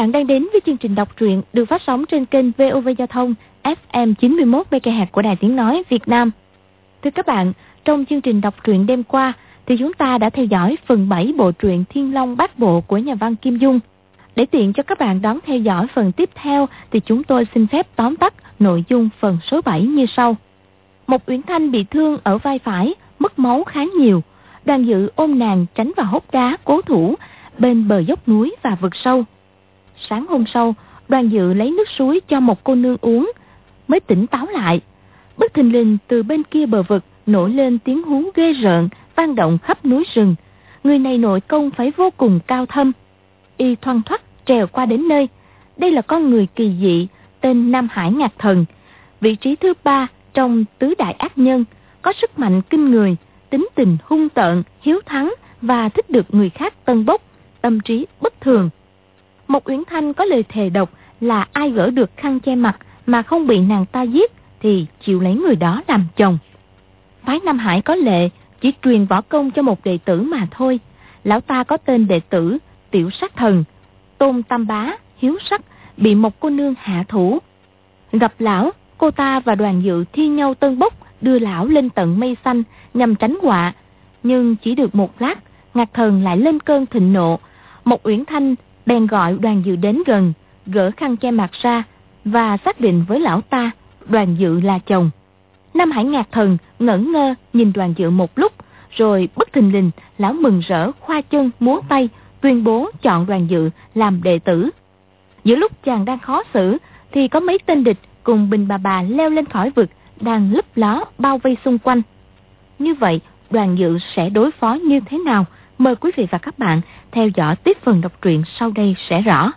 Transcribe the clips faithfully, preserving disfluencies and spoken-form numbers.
bạn đang đến với chương trình đọc truyện được phát sóng trên kênh vê o vê Giao thông ép em chín mươi mốt mê ga héc của Đài Tiếng Nói Việt Nam. Thưa các bạn, trong chương trình đọc truyện đêm qua thì chúng ta đã theo dõi phần bảy bộ truyện Thiên Long Bát Bộ của nhà văn Kim Dung. Để tiện cho các bạn đón theo dõi phần tiếp theo thì chúng tôi xin phép tóm tắt nội dung phần số bảy như sau. Một Uyển Thanh bị thương ở vai phải, mất máu khá nhiều. Đoàn Dự ôm nàng tránh vào hốc đá cố thủ bên bờ dốc núi và vực sâu. Sáng hôm sau, Đoàn Dự lấy nước suối cho một cô nương uống, mới tỉnh táo lại. Bất thình lình từ bên kia bờ vực nổi lên tiếng hú ghê rợn, vang động khắp núi rừng. Người này nội công phải vô cùng cao thâm. Y thoăn thoắt trèo qua đến nơi. Đây là con người kỳ dị, tên Nam Hải Ngạc Thần, vị trí thứ ba trong tứ đại ác nhân, có sức mạnh kinh người, tính tình hung tợn, hiếu thắng và thích được người khác tân bốc, tâm trí bất thường. Một Uyển Thanh có lời thề độc là ai gỡ được khăn che mặt mà không bị nàng ta giết thì chịu lấy người đó làm chồng. Phái Nam Hải có lệ chỉ truyền võ công cho một đệ tử mà thôi. Lão ta có tên đệ tử Tiểu Sát Thần, Tôn Tam Bá, hiếu sắc, bị một cô nương hạ thủ. Gặp lão, cô ta và Đoàn Dự thi nhau tân bốc, đưa lão lên tận mây xanh nhằm tránh họa. Nhưng chỉ được một lát, Ngạc Thần lại lên cơn thịnh nộ. Một Uyển Thanh bèn gọi Đoàn Dự đến gần, gỡ khăn che mặt ra và xác định với lão ta Đoàn Dự là chồng. Nam Hải Ngạc Thần ngẩn ngơ nhìn Đoàn Dự một lúc, rồi bất thình lình lão mừng rỡ khoa chân múa tay tuyên bố chọn Đoàn Dự làm đệ tử. Giữa lúc chàng đang khó xử thì có mấy tên địch cùng Bình Bà Bà leo lên khỏi vực, đang lấp ló bao vây xung quanh. Như vậy Đoàn Dự sẽ đối phó như thế nào? Mời quý vị và các bạn theo dõi tiếp phần đọc truyện sau đây sẽ rõ.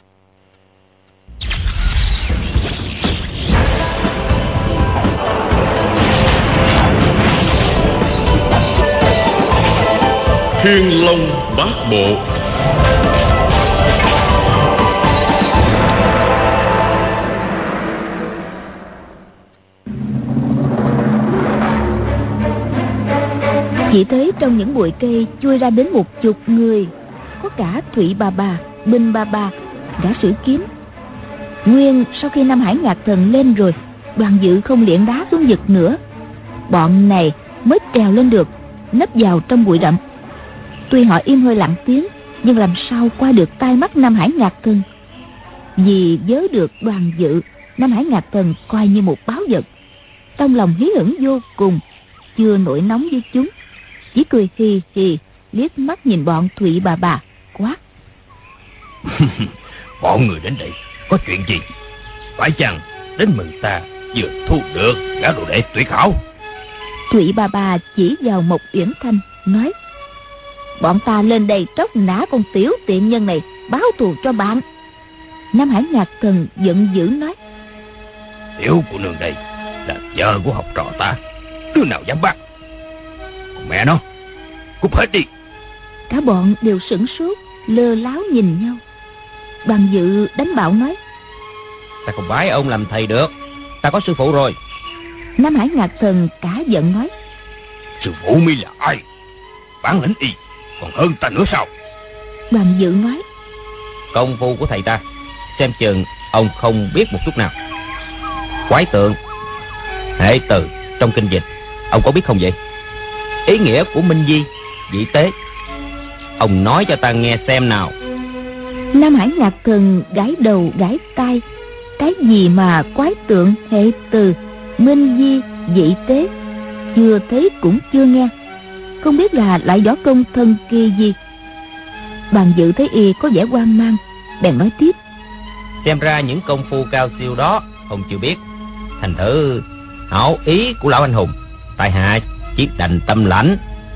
Thiên Long Bát Bộ. Chỉ thấy trong những bụi cây chui ra đến một chục người, có cả Thụy Bà Bà, Bình Bà Bà, đã sử kiếm. Nguyên sau khi Nam Hải Ngạc Thần lên rồi, Đoàn Dự không liệng đá xuống vực nữa. Bọn này mới trèo lên được, nấp vào trong bụi rậm. Tuy họ im hơi lặng tiếng, nhưng làm sao qua được tai mắt Nam Hải Ngạc Thần. Vì vớ được Đoàn Dự, Nam Hải Ngạc Thần coi như một báo vật. Trong lòng hí hửng vô cùng, chưa nổi nóng với chúng, chỉ cười hì hì liếc mắt nhìn bọn Thụy Bà Bà quát. Bọn người đến đây có chuyện gì? Phải chăng đến mừng ta vừa thu được gã đồ đệ tuyệt hảo? Thụy Bà Bà chỉ vào một Uyển Thanh nói: bọn ta lên đây tróc nã con tiểu tiện nhân này, báo thù cho bạn. Nam Hải Ngạc Thần giận dữ nói: tiểu của nương đây là vợ của học trò ta, đứa nào dám bắt? Còn mẹ nó, cút hết đi. Cả bọn đều sửng sốt, lơ láo nhìn nhau. Đoàn Dự đánh bạo nói: ta không bái ông làm thầy được, ta có sư phụ rồi. Nam Hải Ngạc Thần cả giận nói: sư phụ mi là ai? Bản lĩnh y còn hơn ta nữa sao? Đoàn Dự nói: công phu của thầy ta xem chừng ông không biết một chút nào. Quái tượng, hệ từ trong kinh dịch, ông có biết không vậy? Ý nghĩa của minh di, vị tế, ông nói cho ta nghe xem nào. Nam Hải Ngạc Thần gãi đầu gãi tai. Cái gì mà quái tượng, hệ từ, minh di, vị tế, chưa thấy cũng chưa nghe, không biết là lại võ công thần kỳ gì. Đoàn Dự thấy y có vẻ hoang mang, bèn nói tiếp: xem ra những công phu cao siêu đó ông chưa biết. Thành thử hảo ý của lão anh hùng, tại hạ chỉ đành tâm lãnh.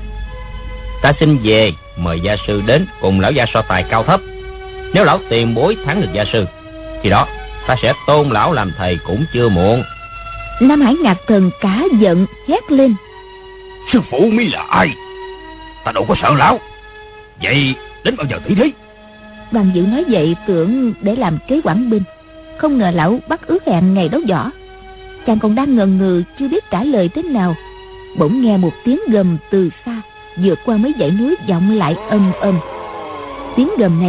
Ta xin về mời gia sư đến cùng lão gia so tài cao thấp. Nếu lão tiền bối thắng được gia sư, thì đó ta sẽ tôn lão làm thầy cũng chưa muộn. Nam Hải Ngạc Thần cả giận hét lên: sư phụ mi là ai? Ta đâu có sợ lão. Vậy đến bao giờ thử thí? Đoàn Dự nói vậy tưởng để làm kế quản binh, không ngờ lão bắt ước hẹn ngày đấu võ. Chàng còn đang ngần ngừ chưa biết trả lời thế nào, bỗng nghe một tiếng gầm từ xa vượt qua mấy dãy núi vọng lại ầm ầm. Tiếng gầm này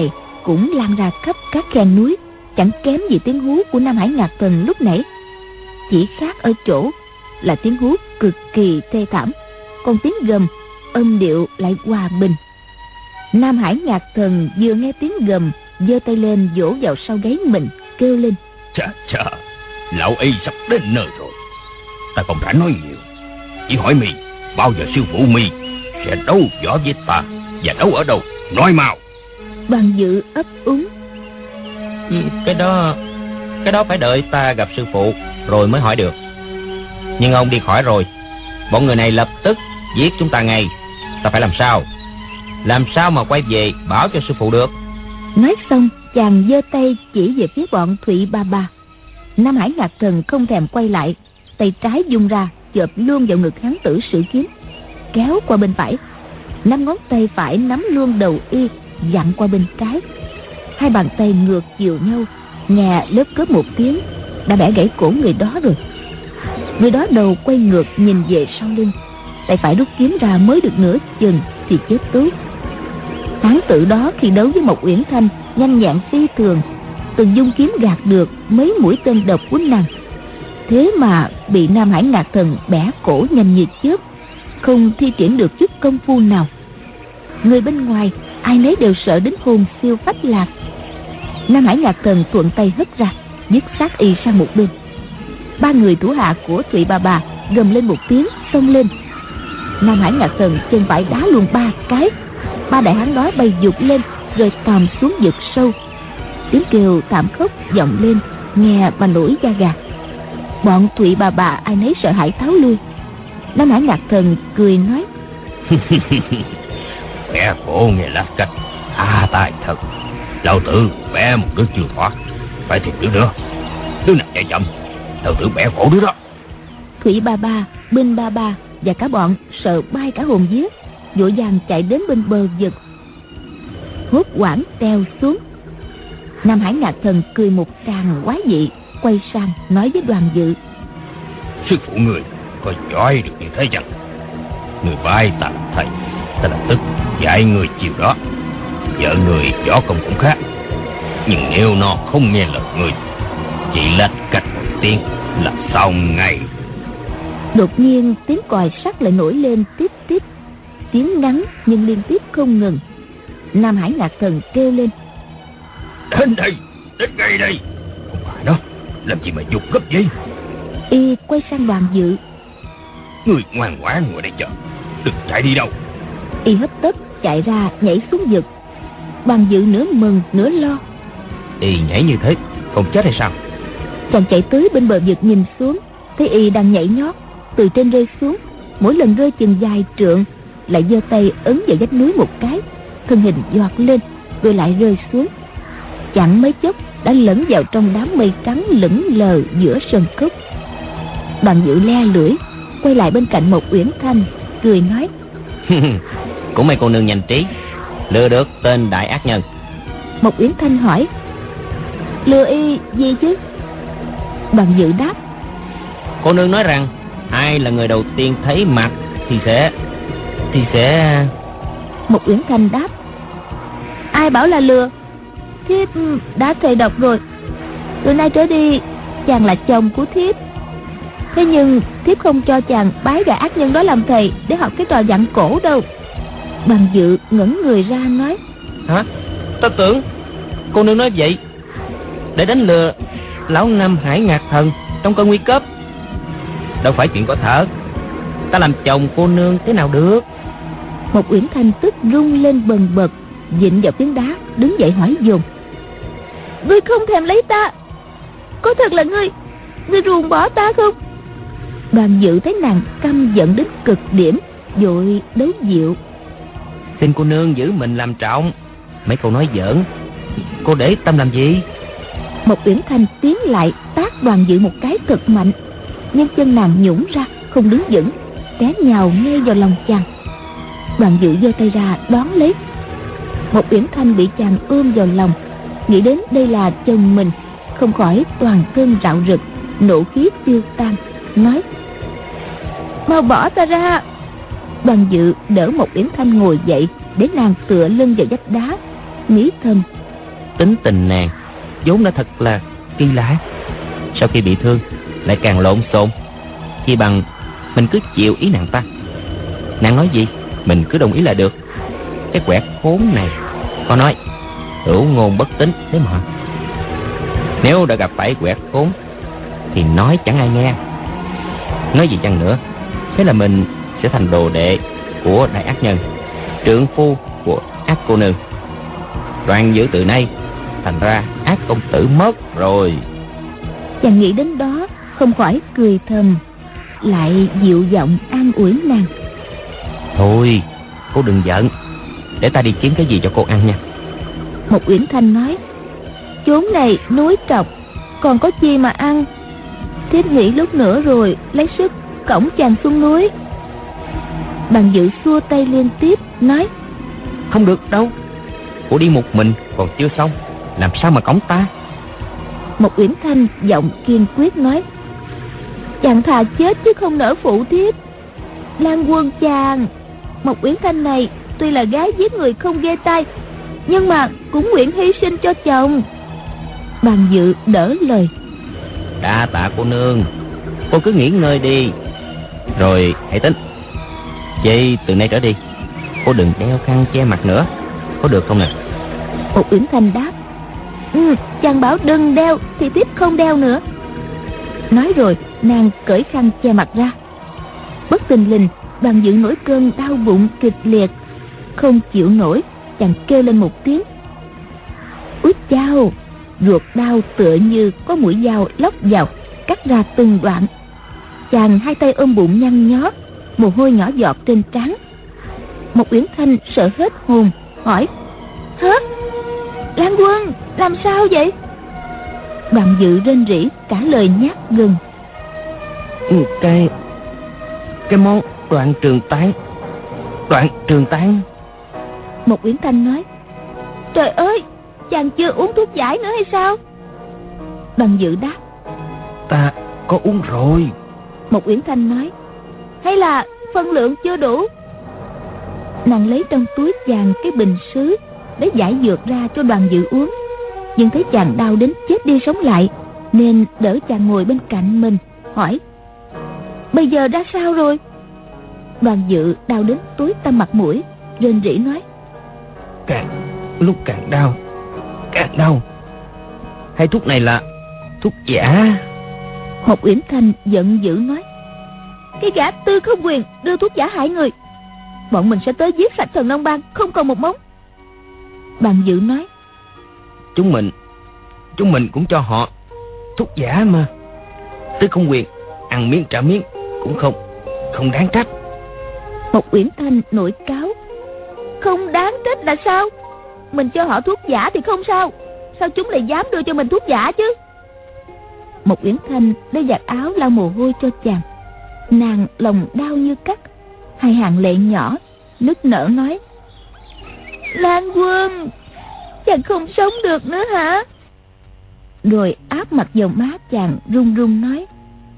cũng lan ra khắp các khe núi, chẳng kém gì tiếng hú của Nam Hải Ngạc Thần lúc nãy. Chỉ khác ở chỗ là tiếng hú cực kỳ thê thảm, còn tiếng gầm âm điệu lại hòa bình. Nam Hải Ngạc Thần vừa nghe tiếng gầm, giơ tay lên vỗ vào sau gáy mình, kêu lên: Chà chà, lão y sắp đến nơi rồi. Ta không rảnh nói nhiều, chỉ hỏi mi bao giờ sư phụ mi sẽ đấu võ với ta, và đấu ở đâu, nói mau. Đoàn Dự ấp úng: Cái đó Cái đó phải đợi ta gặp sư phụ rồi mới hỏi được. Nhưng ông đi khỏi rồi, bọn người này lập tức giết chúng ta ngay. Ta phải làm sao Làm sao mà quay về bảo cho sư phụ được? Nói xong, chàng giơ tay chỉ về phía bọn Thụy Ba Ba. Nam Hải Ngạc Thần không thèm quay lại, tay trái vung ra chộp luôn vào ngực hán tử sử kiếm, kéo qua bên phải. Năm ngón tay phải nắm luôn đầu y, dặn qua bên trái. Hai bàn tay ngược chiều nhau, nghe lớp cớp một tiếng, đã bẻ gãy cổ người đó rồi. Người đó đầu quay ngược nhìn về sau lưng, tay phải rút kiếm ra mới được nửa chừng thì chết tốt. Hán tử đó khi đấu với Mộc Uyển Thanh nhanh nhẹn phi thường, từng dung kiếm gạt được mấy mũi tên độc của nàng. Thế mà bị Nam Hải Ngạc Thần bẻ cổ nhanh như chớp, không thi triển được chút công phu nào. Người bên ngoài ai nấy đều sợ đến hồn siêu phách lạc. Nam Hải Ngạc Thần thuận tay hất ra, dứt xác y sang một bên. Ba người thủ hạ của Thụy Bà Bà gầm lên một tiếng, xông lên. Nam Hải Ngạc Thần chân phải đá luôn ba cái, ba đại hán đó bay vụt lên rồi tòm xuống vực sâu. Tiếng kêu thảm khốc vọng lên, nghe mà nổi da gà. Bọn Thụy Bà Bà ai nấy sợ hãi tháo lui. Nam Hải Ngạc Thần cười nói: Bẻ cổ nghe lát cách, à tài thật. Lão tử bẻ một đứa chưa thoát, phải tìm đứa nữa. Đứa nào chạy chậm, lão tử bẻ cổ đứa đó. Thụy Bà Bà, Binh Bà Bà và cả bọn sợ bay cả hồn vía, vội vàng chạy đến bên bờ vực, hốt hoảng treo xuống. Nam Hải Ngạc Thần cười một tràng quái dị, quay sang nói với Đoàn Dự: Sư phụ người có giỏi được như thế chăng? Người bay tạm thầy, ta lập tức dạy người chiều đó. Vợ người võ công cũng khác, nhưng nếu nó không nghe lời người, chỉ lách cách một tiếng là xong ngay. Đột nhiên tiếng còi sắt lại nổi lên tiếp tiếp, tiếng ngắn nhưng liên tiếp không ngừng. Nam Hải Ngạc Thần kêu lên: Đến đây, đến ngay đây. Không phải đó, làm gì mà dục gấp vậy? Y quay sang Đoàn Dự: Người ngoan ngoãn ngồi đây chờ, đừng chạy đi đâu. Y hấp tấp chạy ra nhảy xuống vực. Đoàn Dự nửa mừng nửa lo. Y nhảy như thế không chết hay sao? Chàng chạy tới bên bờ vực nhìn xuống, thấy Y đang nhảy nhót từ trên rơi xuống, mỗi lần rơi chừng vài trượng, lại giơ tay ấn vào vách núi một cái, thân hình giọt lên rồi lại rơi xuống. Chẳng mấy chốc đã lẫn vào trong đám mây trắng lững lờ giữa sơn cốc. Đoàn Dự le lưỡi quay lại bên cạnh Mộc Uyển Thanh, cười nói: Cũng mấy cô nương nhanh trí, lừa được tên đại ác nhân. Mộc Uyển Thanh hỏi: Lừa y gì chứ? Đoàn Dự đáp: Cô nương nói rằng ai là người đầu tiên thấy mặt thì sẽ Thì sẽ Mộc Uyển Thanh đáp: Ai bảo là lừa? Thiếp đã thề độc rồi. Từ nay trở đi chàng là chồng của thiếp. Thế nhưng thiếp không cho chàng bái gã ác nhân đó làm thầy để học cái trò dặn cổ đâu. Đoàn Dự ngẩng người ra nói: Hả? Ta tưởng cô nương nói vậy để đánh lừa lão Nam Hải Ngạc Thần trong cơn nguy cấp. Đâu phải chuyện có thật. Ta làm chồng cô nương thế nào được? Mộc Uyển Thanh tức rung lên bần bật, vịn vào phiến đá, đứng dậy hỏi dồn: Ngươi không thèm lấy ta? Có thật là ngươi Ngươi ruồng bỏ ta không? Đoàn Dự thấy nàng căm giận đến cực điểm, vội đấu dịu: Xin cô nương giữ mình làm trọng. Mấy câu nói giỡn cô để tâm làm gì? Mộc Uyển Thanh tiến lại tát Đoàn Dự một cái thật mạnh, nhưng chân nàng nhũn ra không đứng vững, té nhào ngay vào lòng chàng. Đoàn Dự giơ tay ra đón lấy. Mộc Uyển Thanh bị chàng ôm vào lòng, nghĩ đến đây là chồng mình, không khỏi toàn thân rạo rực, nộ khí tiêu tan, nói: Mau bỏ ta ra. Đoàn Dự đỡ Mộc Uyển Thanh ngồi dậy để nàng tựa lưng vào vách đá, nghĩ thầm: tính tình nàng vốn đã thật là kỳ lạ. Sau khi bị thương lại càng lộn xộn. Chỉ bằng mình cứ chịu ý nàng ta. Nàng nói gì mình cứ đồng ý là được. Cái quẻ khốn này có nói hữu ngôn bất tín thế mà. Nếu đã gặp phải quẻ khốn thì nói chẳng ai nghe. Nói gì chăng nữa, thế là mình sẽ thành đồ đệ của đại ác nhân, trượng phu của ác cô nương. Đoàn Dự từ nay thành ra ác công tử mất rồi. Chàng nghĩ đến đó không khỏi cười thầm, lại dịu giọng an ủi nàng. Thôi cô đừng giận, để ta đi kiếm cái gì cho cô ăn nha. Một Uyển Thanh nói, chốn này núi trọc, còn có chi mà ăn. Thiếp nghĩ lúc nữa rồi lấy sức cõng chàng xuống núi. Bàn Dự xua tay liên tiếp nói, không được đâu, cô đi một mình còn chưa xong, làm sao mà cõng ta. Một Uyển Thanh giọng kiên quyết nói, chàng thà chết chứ không nỡ phụ thiếp. Lan Quân chàng, Một Uyển Thanh này tuy là gái giết người không ghê tai, nhưng mà cũng nguyện hy sinh cho chồng. Bàn Dự đỡ lời, đa tạ cô nương, cô cứ nghỉ ngơi đi rồi hãy tính. Vậy từ nay trở đi cô đừng đeo khăn che mặt nữa, có được không nè? Một Uyển Thanh đáp, ừ, chàng bảo đừng đeo thì thiếp không đeo nữa. Nói rồi nàng cởi khăn che mặt ra. Bất thình lình Bàn Dự nổi cơn đau bụng kịch liệt, không chịu nổi, chàng kêu lên một tiếng. Úi chao! Ruột đau tựa như có mũi dao lóc vào, cắt ra từng đoạn. Chàng hai tay ôm bụng nhăn nhó, mồ hôi nhỏ giọt trên trán. Một Uyển Thanh sợ hết hồn, hỏi, hả? Lan Quân, làm sao vậy? Bàn Dự rên rỉ cả lời nhát gừng. Cái Cái món đoạn trường tán. Đoạn trường tán. Một Uyển Thanh nói, trời ơi, chàng chưa uống thuốc giải nữa hay sao? Bàn Dự đáp, ta có uống rồi. Một Uyển Thanh nói, hay là phân lượng chưa đủ? Nàng lấy trong túi chàng cái bình sứ để giải dược ra cho Đoàn Dự uống, nhưng thấy chàng đau đến chết đi sống lại, nên đỡ chàng ngồi bên cạnh mình, hỏi, bây giờ ra sao rồi? Đoàn Dự đau đến tối tăm mặt mũi, rên rỉ nói, càng lúc càng đau, càng đau. Hai thuốc này là thuốc giả. Một Uyển Thanh giận dữ nói, cái gã Tư Không Quyền đưa thuốc giả hại người, bọn mình sẽ tới giết sạch Thần Long Bang không còn một mống. Bàn Dự nói, Chúng mình Chúng mình cũng cho họ thuốc giả mà. Tư Không Quyền ăn miếng trả miếng cũng không Không đáng trách. Một Uyển Thanh nổi cáo, không đáng trách là sao? Mình cho họ thuốc giả thì không sao, sao chúng lại dám đưa cho mình thuốc giả chứ? Một Uyển Thanh lấy giặt áo lau mồ hôi cho chàng. Nàng lòng đau như cắt, hai hàng lệ nhỏ nức nở nói, Lan Quân, chàng không sống được nữa hả? Rồi áp mặt vào má chàng run run nói,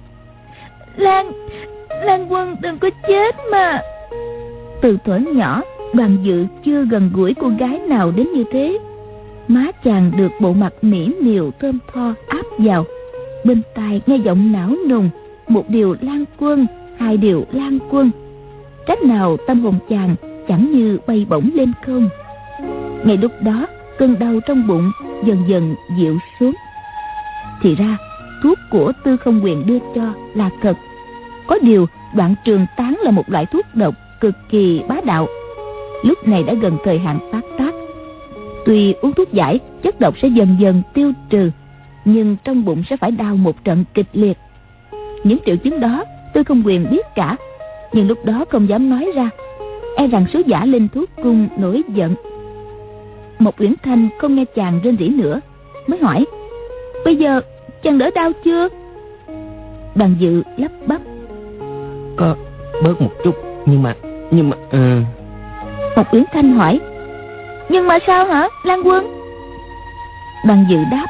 Lan Lan Quân đừng có chết mà. Từ thuở nhỏ Đoàn Dự chưa gần gũi cô gái nào đến như thế. Má chàng được bộ mặt mỹ miều thơm tho áp vào, bên tai nghe giọng não nùng, một điều Lan Quân, hai điều Lan Quân. Trách nào tâm hồn chàng chẳng như bay bổng lên không. Ngay lúc đó cơn đau trong bụng dần dần dịu xuống. Thì ra thuốc của Tư Không Quyền đưa cho là thật. Có điều đoạn trường tán là một loại thuốc độc cực kỳ bá đạo, lúc này đã gần thời hạn phát tác. Tuy uống thuốc giải, chất độc sẽ dần dần tiêu trừ, nhưng trong bụng sẽ phải đau một trận kịch liệt. Những triệu chứng đó Tư Không Quyền biết cả, nhưng lúc đó không dám nói ra, e rằng sứ giả Linh Thuốc Cung nổi giận. Một Uyển Thanh không nghe chàng rên rỉ nữa, mới hỏi, bây giờ chàng đỡ đau chưa? Bàn Dự lắp bắp, có bớt một chút, nhưng mà nhưng mà ừ. Một Uyển Thanh hỏi, nhưng mà sao hả Lan Quân? Bàn Dự đáp,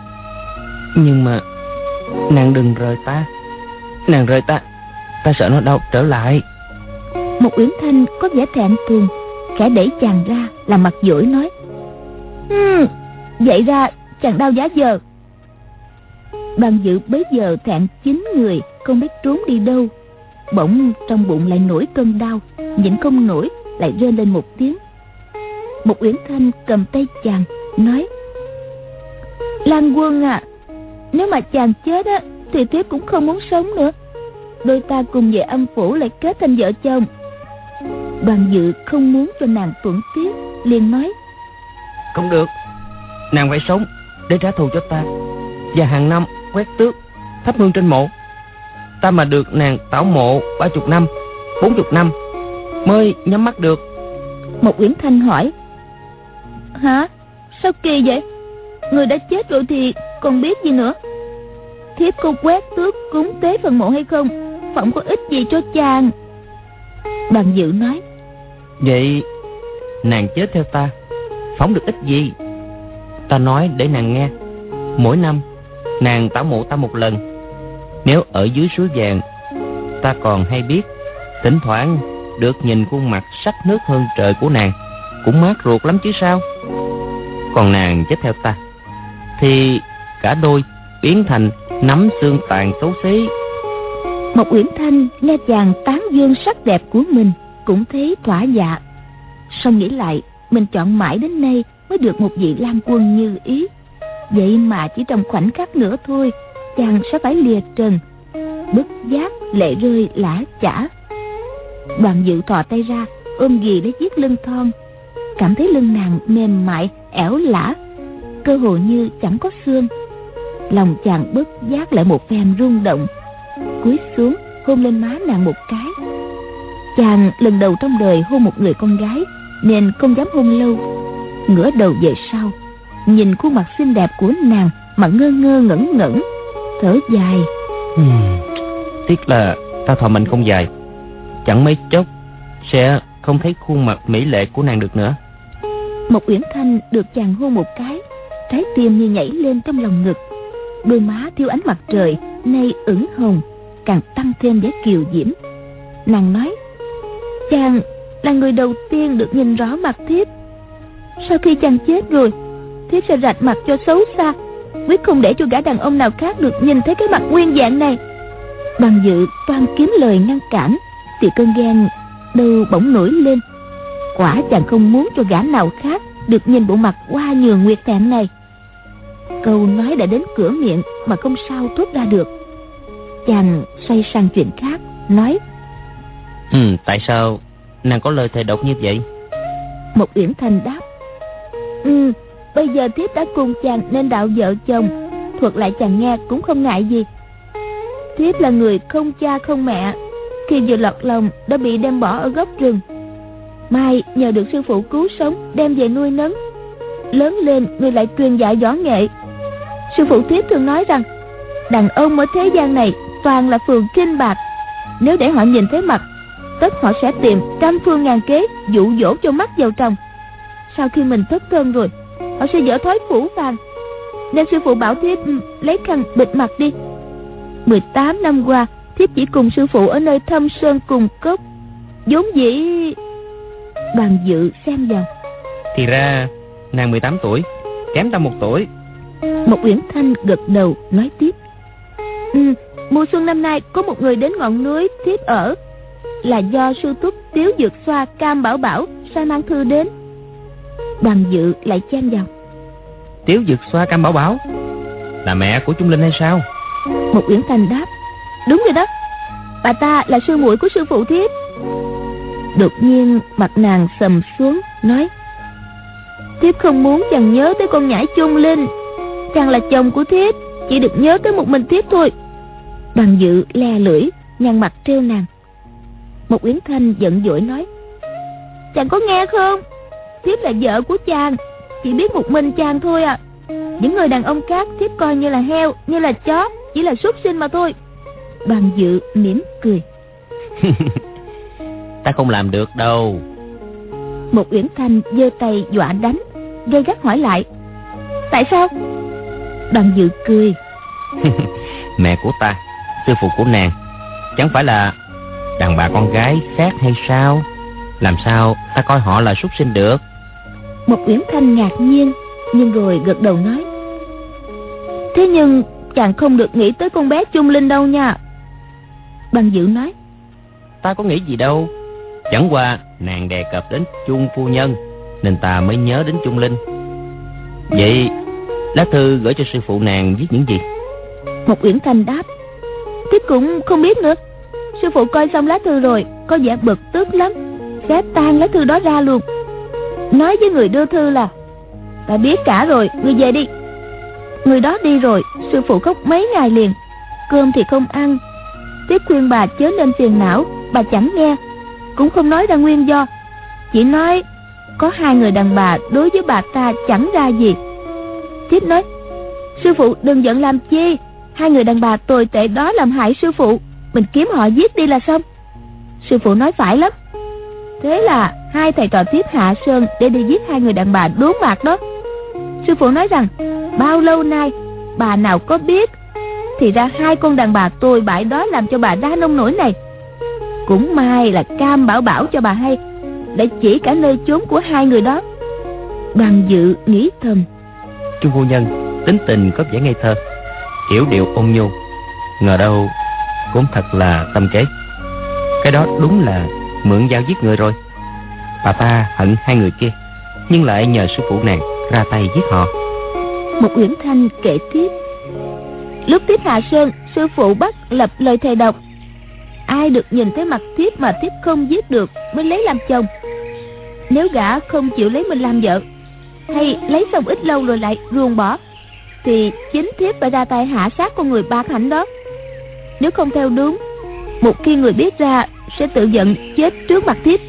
nhưng mà nàng đừng rời ta, nàng rời ta, ta sợ nó đau trở lại. Một Uyển Thanh có vẻ thẹn thùng, khẽ đẩy chàng ra, làm mặt dỗi nói, ừ, Vậy ra chàng đau giá giờ. Đoàn Dự bấy giờ thẹn chín người, không biết trốn đi đâu. Bỗng trong bụng lại nổi cơn đau, nhịn không nổi, lại rên lên một tiếng. Một Uyển Thanh cầm tay chàng nói: Lan Quân à, nếu mà chàng chết á thì thiếp cũng không muốn sống nữa. Đôi ta cùng về âm phủ lại kết thành vợ chồng. Đoàn Dự không muốn cho nàng tuẫn tiếc, liền nói: Không được, nàng phải sống để trả thù cho ta, và hàng năm quét tước thắp hương trên mộ. Ta mà được nàng tảo mộ ba chục năm, bốn chục năm mới nhắm mắt được. Một Uyển Thanh hỏi: Hả? Sao kỳ vậy? Người đã chết rồi thì còn biết gì nữa? Thiếp có quét tước cúng tế phần mộ hay không, phỏng có ích gì cho chàng. Đoàn Dự nói: Vậy nàng chết theo ta, phỏng được ích gì? Ta nói để nàng nghe. Mỗi năm nàng tảo mộ ta một lần. Nếu ở dưới suối vàng, ta còn hay biết, thỉnh thoảng được nhìn khuôn mặt sắc nước hơn trời của nàng, cũng mát ruột lắm chứ sao. Còn nàng chết theo ta thì cả đôi biến thành nắm xương tàn xấu xí. Một Uyển Thanh nghe chàng tán dương sắc đẹp của mình cũng thấy thỏa dạ. Xong nghĩ lại, mình chọn mãi đến nay mới được một vị Lan Quân như ý. Vậy mà chỉ trong khoảnh khắc nữa thôi, chàng sẽ phải lìa trần. Bất giác lệ rơi lã chã. Đoàn Dự thò tay ra ôm ghì lấy chiếc lưng thon, cảm thấy lưng nàng mềm mại ẻo lả, cơ hồ như chẳng có xương. Lòng chàng bất giác lại một phen rung động, cúi xuống hôn lên má nàng một cái. Chàng lần đầu trong đời hôn một người con gái nên không dám hôn lâu, ngửa đầu về sau, nhìn khuôn mặt xinh đẹp của nàng mà ngơ ngơ ngẩn ngẩn, thở dài. Hmm, tiếc là ta thọ mệnh không dài, chẳng mấy chốc sẽ không thấy khuôn mặt mỹ lệ của nàng được nữa. Một Uyển Thanh được chàng hôn một cái, trái tim như nhảy lên trong lòng ngực. Đôi má thiếu ánh mặt trời nay ửng hồng, càng tăng thêm vẻ kiều diễm. Nàng nói: Chàng là người đầu tiên được nhìn rõ mặt thiếp. Sau khi chàng chết rồi, thiếp sẽ rạch mặt cho xấu xa, quyết không để cho gã đàn ông nào khác được nhìn thấy cái mặt nguyên dạng này. Đoàn Dự toan kiếm lời ngăn cản thì cơn ghen đâu bỗng nổi lên. Quả chàng không muốn cho gã nào khác được nhìn bộ mặt hoa nhường nguyệt thẹn này. Câu nói đã đến cửa miệng mà không sao thốt ra được. Chàng xoay sang chuyện khác, nói: Ừ, tại sao nàng có lời thề độc như vậy? Một Uyển Thanh đáp: Ừ, bây giờ thiếp đã cùng chàng nên đạo vợ chồng, thuật lại chàng nghe cũng không ngại gì. Thiếp là người không cha không mẹ, khi vừa lọt lòng đã bị đem bỏ ở góc rừng. Mai nhờ được sư phụ cứu sống đem về nuôi nấng, lớn lên người lại truyền dạy võ nghệ. Sư phụ thiếp thường nói rằng đàn ông ở thế gian này toàn là phường khinh bạc, nếu để họ nhìn thấy mặt, tất họ sẽ tìm trăm phương ngàn kế dụ dỗ cho mắt vào trong. Sau khi mình thất thân rồi, họ sẽ dở thói phủ phàng, nên sư phụ bảo thiếp lấy khăn bịt mặt đi. Mười tám năm qua, thiếp chỉ cùng sư phụ ở nơi thâm sơn cùng cốc, vốn dĩ. Đoàn Dự xem vào: Thì ra nàng mười tám tuổi, kém ta một tuổi. Một Uyển Thanh gật đầu nói tiếp: Ừ, mùa xuân năm nay có một người đến ngọn núi thiếp ở, là do sư túc Tiếu Dược Xoa Cam Bảo Bảo sai mang thư đến. Đoàn Dự lại chen vào: Tiếu Dược Xoa Cam Bảo Bảo là mẹ của Trung Linh hay sao? Một Uyển Thanh đáp: Đúng rồi đó, bà ta là sư muội của sư phụ thiếp. Đột nhiên mặt nàng sầm xuống, nói: Thiếp không muốn chàng nhớ tới con nhãi Trung Linh, chàng là chồng của thiếp, chỉ được nhớ tới một mình thiếp thôi. Đoàn Dự le lưỡi nhăn mặt trêu nàng. Một Uyển Thanh giận dỗi nói: Chàng có nghe không, thiếp là vợ của chàng, chỉ biết một mình chàng thôi à. Những người đàn ông khác thiếp coi như là heo, như là chó, chỉ là súc sinh mà thôi. Đoàn Dự mỉm cười: Ta không làm được đâu. Một Uyển Thanh giơ tay dọa đánh, gay gắt hỏi lại: Tại sao? Đoàn Dự cười: Mẹ của ta, sư phụ của nàng, chẳng phải là đàn bà con gái khác hay sao? Làm sao ta coi họ là súc sinh được? Một Uyển Thanh ngạc nhiên, Nhưng rồi gật đầu nói: Thế nhưng chàng không được nghĩ tới con bé Chung Linh đâu nha. Băng Dự nói: Ta có nghĩ gì đâu, chẳng qua nàng đề cập đến Chung phu nhân nên ta mới nhớ đến Chung Linh. Vậy lá thư gửi cho sư phụ nàng viết những gì? Mộc Uyển Thanh đáp: Thiếp cũng không biết nữa. Sư phụ coi xong lá thư rồi có vẻ bực tức lắm, xé tan lá thư đó ra luôn, nói với người đưa thư là: Ta biết cả rồi, ngươi về đi. Người đó đi rồi, sư phụ khóc mấy ngày liền, cơm thì không ăn. Thiếp khuyên bà chớ nên phiền não, bà chẳng nghe, cũng không nói ra nguyên do, chỉ nói có hai người đàn bà đối với bà ta chẳng ra gì. Thiếp nói: Sư phụ đừng giận làm chi, hai người đàn bà tồi tệ đó làm hại sư phụ, mình kiếm họ giết đi là xong. Sư phụ nói phải lắm. Thế là hai thầy trò thiếp hạ sơn để đi giết hai người đàn bà đốn bạc đó. Sư phụ nói rằng bao lâu nay bà nào có biết, thì ra hai con đàn bà tồi bại đó làm cho bà ra nông nổi này. Cũng may là Cam bảo bảo cho bà hay, để chỉ cả nơi chốn của hai người đó. Đoàn Dự nghĩ thầm: Chung phu nhân tính tình có vẻ ngây thơ, hiểu điệu ôn nhu, ngờ đâu cũng thật là tâm kế. Cái đó đúng là mượn dao giết người rồi. Bà ta hận hai người kia, nhưng lại nhờ sư phụ nàng ra tay giết họ. Mộc Uyển Thanh kể tiếp: Lúc thiếp hạ sơn, sư phụ bắt lập lời thề độc: Ai được nhìn thấy mặt thiếp mà thiếp không giết được mới lấy làm chồng. Nếu gã không chịu lấy mình làm vợ, hay lấy xong ít lâu rồi lại ruồng bỏ, thì chính thiếp phải ra tay hạ sát con người bạc hạnh đó. Nếu không theo đúng, một khi người biết ra sẽ tự giận chết trước mặt thiếp.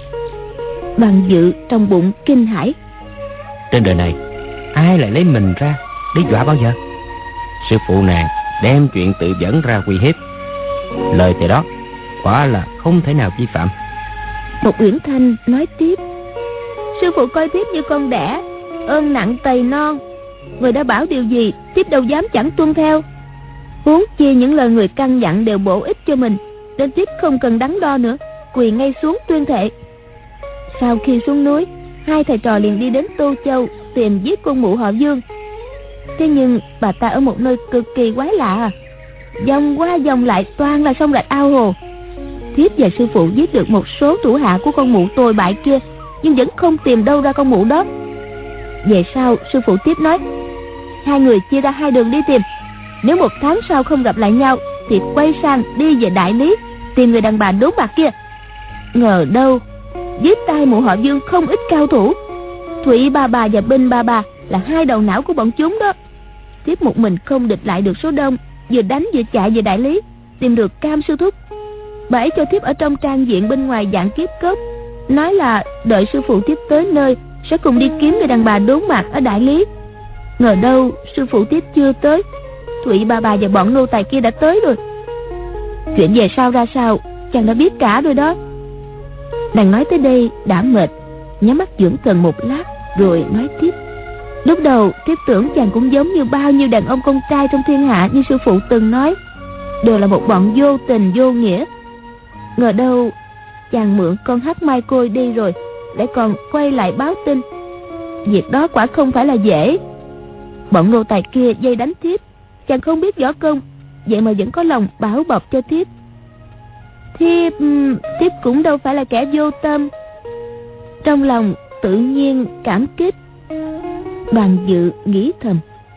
Đoàn Dự trong bụng kinh hãi: Trên đời này ai lại lấy mình ra để dọa bao giờ? Sư phụ nàng đem chuyện tự dẫn ra uy hiếp, lời thề đó quả là không thể nào vi phạm. Mộc Uyển Thanh nói tiếp: Sư phụ coi thiếp như con đẻ, ơn nặng tày non. Người đã bảo điều gì thiếp đâu dám chẳng tuân theo. Huống chi những lời người căn dặn đều bổ ích cho mình, nên thiếp không cần đắn đo nữa, quỳ ngay xuống tuyên thệ. Sau khi xuống núi, hai thầy trò liền đi đến Tô Châu tìm giết con mụ họ Dương. Thế nhưng bà ta ở một nơi cực kỳ quái lạ à. Vòng qua vòng lại toàn là sông rạch ao hồ. Thiếp và sư phụ giết được một số thủ hạ của con mụ tồi bại kia, nhưng vẫn không tìm đâu ra con mụ đó. Về sau sư phụ tiếp nói: Hai người chia ra hai đường đi tìm. Nếu một tháng sau không gặp lại nhau, thì quay sang đi về Đại Lý tìm người đàn bà đốn bạc kia. Ngờ đâu dưới tay mụ họ Dương không ít cao thủ. Thụy Bà Bà và Binh Bà Bà là hai đầu não của bọn chúng đó. Thiếp một mình không địch lại được số đông, vừa đánh vừa chạy về Đại Lý tìm được Cam sư thúc. Bà ấy cho thiếp ở trong trang viện bên ngoài dạng kiếp cốc, nói là đợi sư phụ thiếp tới nơi sẽ cùng đi kiếm người đàn bà đốn bạc ở Đại Lý. Ngờ đâu sư phụ thiếp chưa tới, Thụy Bà Bà và bọn nô tài kia đã tới rồi. Chuyện về sau ra sao chàng đã biết cả rồi đó. Nàng nói tới đây đã mệt, nhắm mắt dưỡng thần một lát rồi nói tiếp: Lúc đầu thiếp tưởng chàng cũng giống như bao nhiêu đàn ông con trai trong thiên hạ, như sư phụ từng nói, đều là một bọn vô tình vô nghĩa. Ngờ đâu chàng mượn con Hắc Mai Côi đi rồi lại còn quay lại báo tin. Việc đó quả không phải là dễ. Bọn nô tài kia dây đánh thiếp, chàng không biết võ công, vậy mà vẫn có lòng bảo bọc cho thiếp. Thiếp thiếp cũng đâu phải là kẻ vô tâm. Trong lòng tự nhiên cảm kích. Đoàn Dự nghĩ thầm: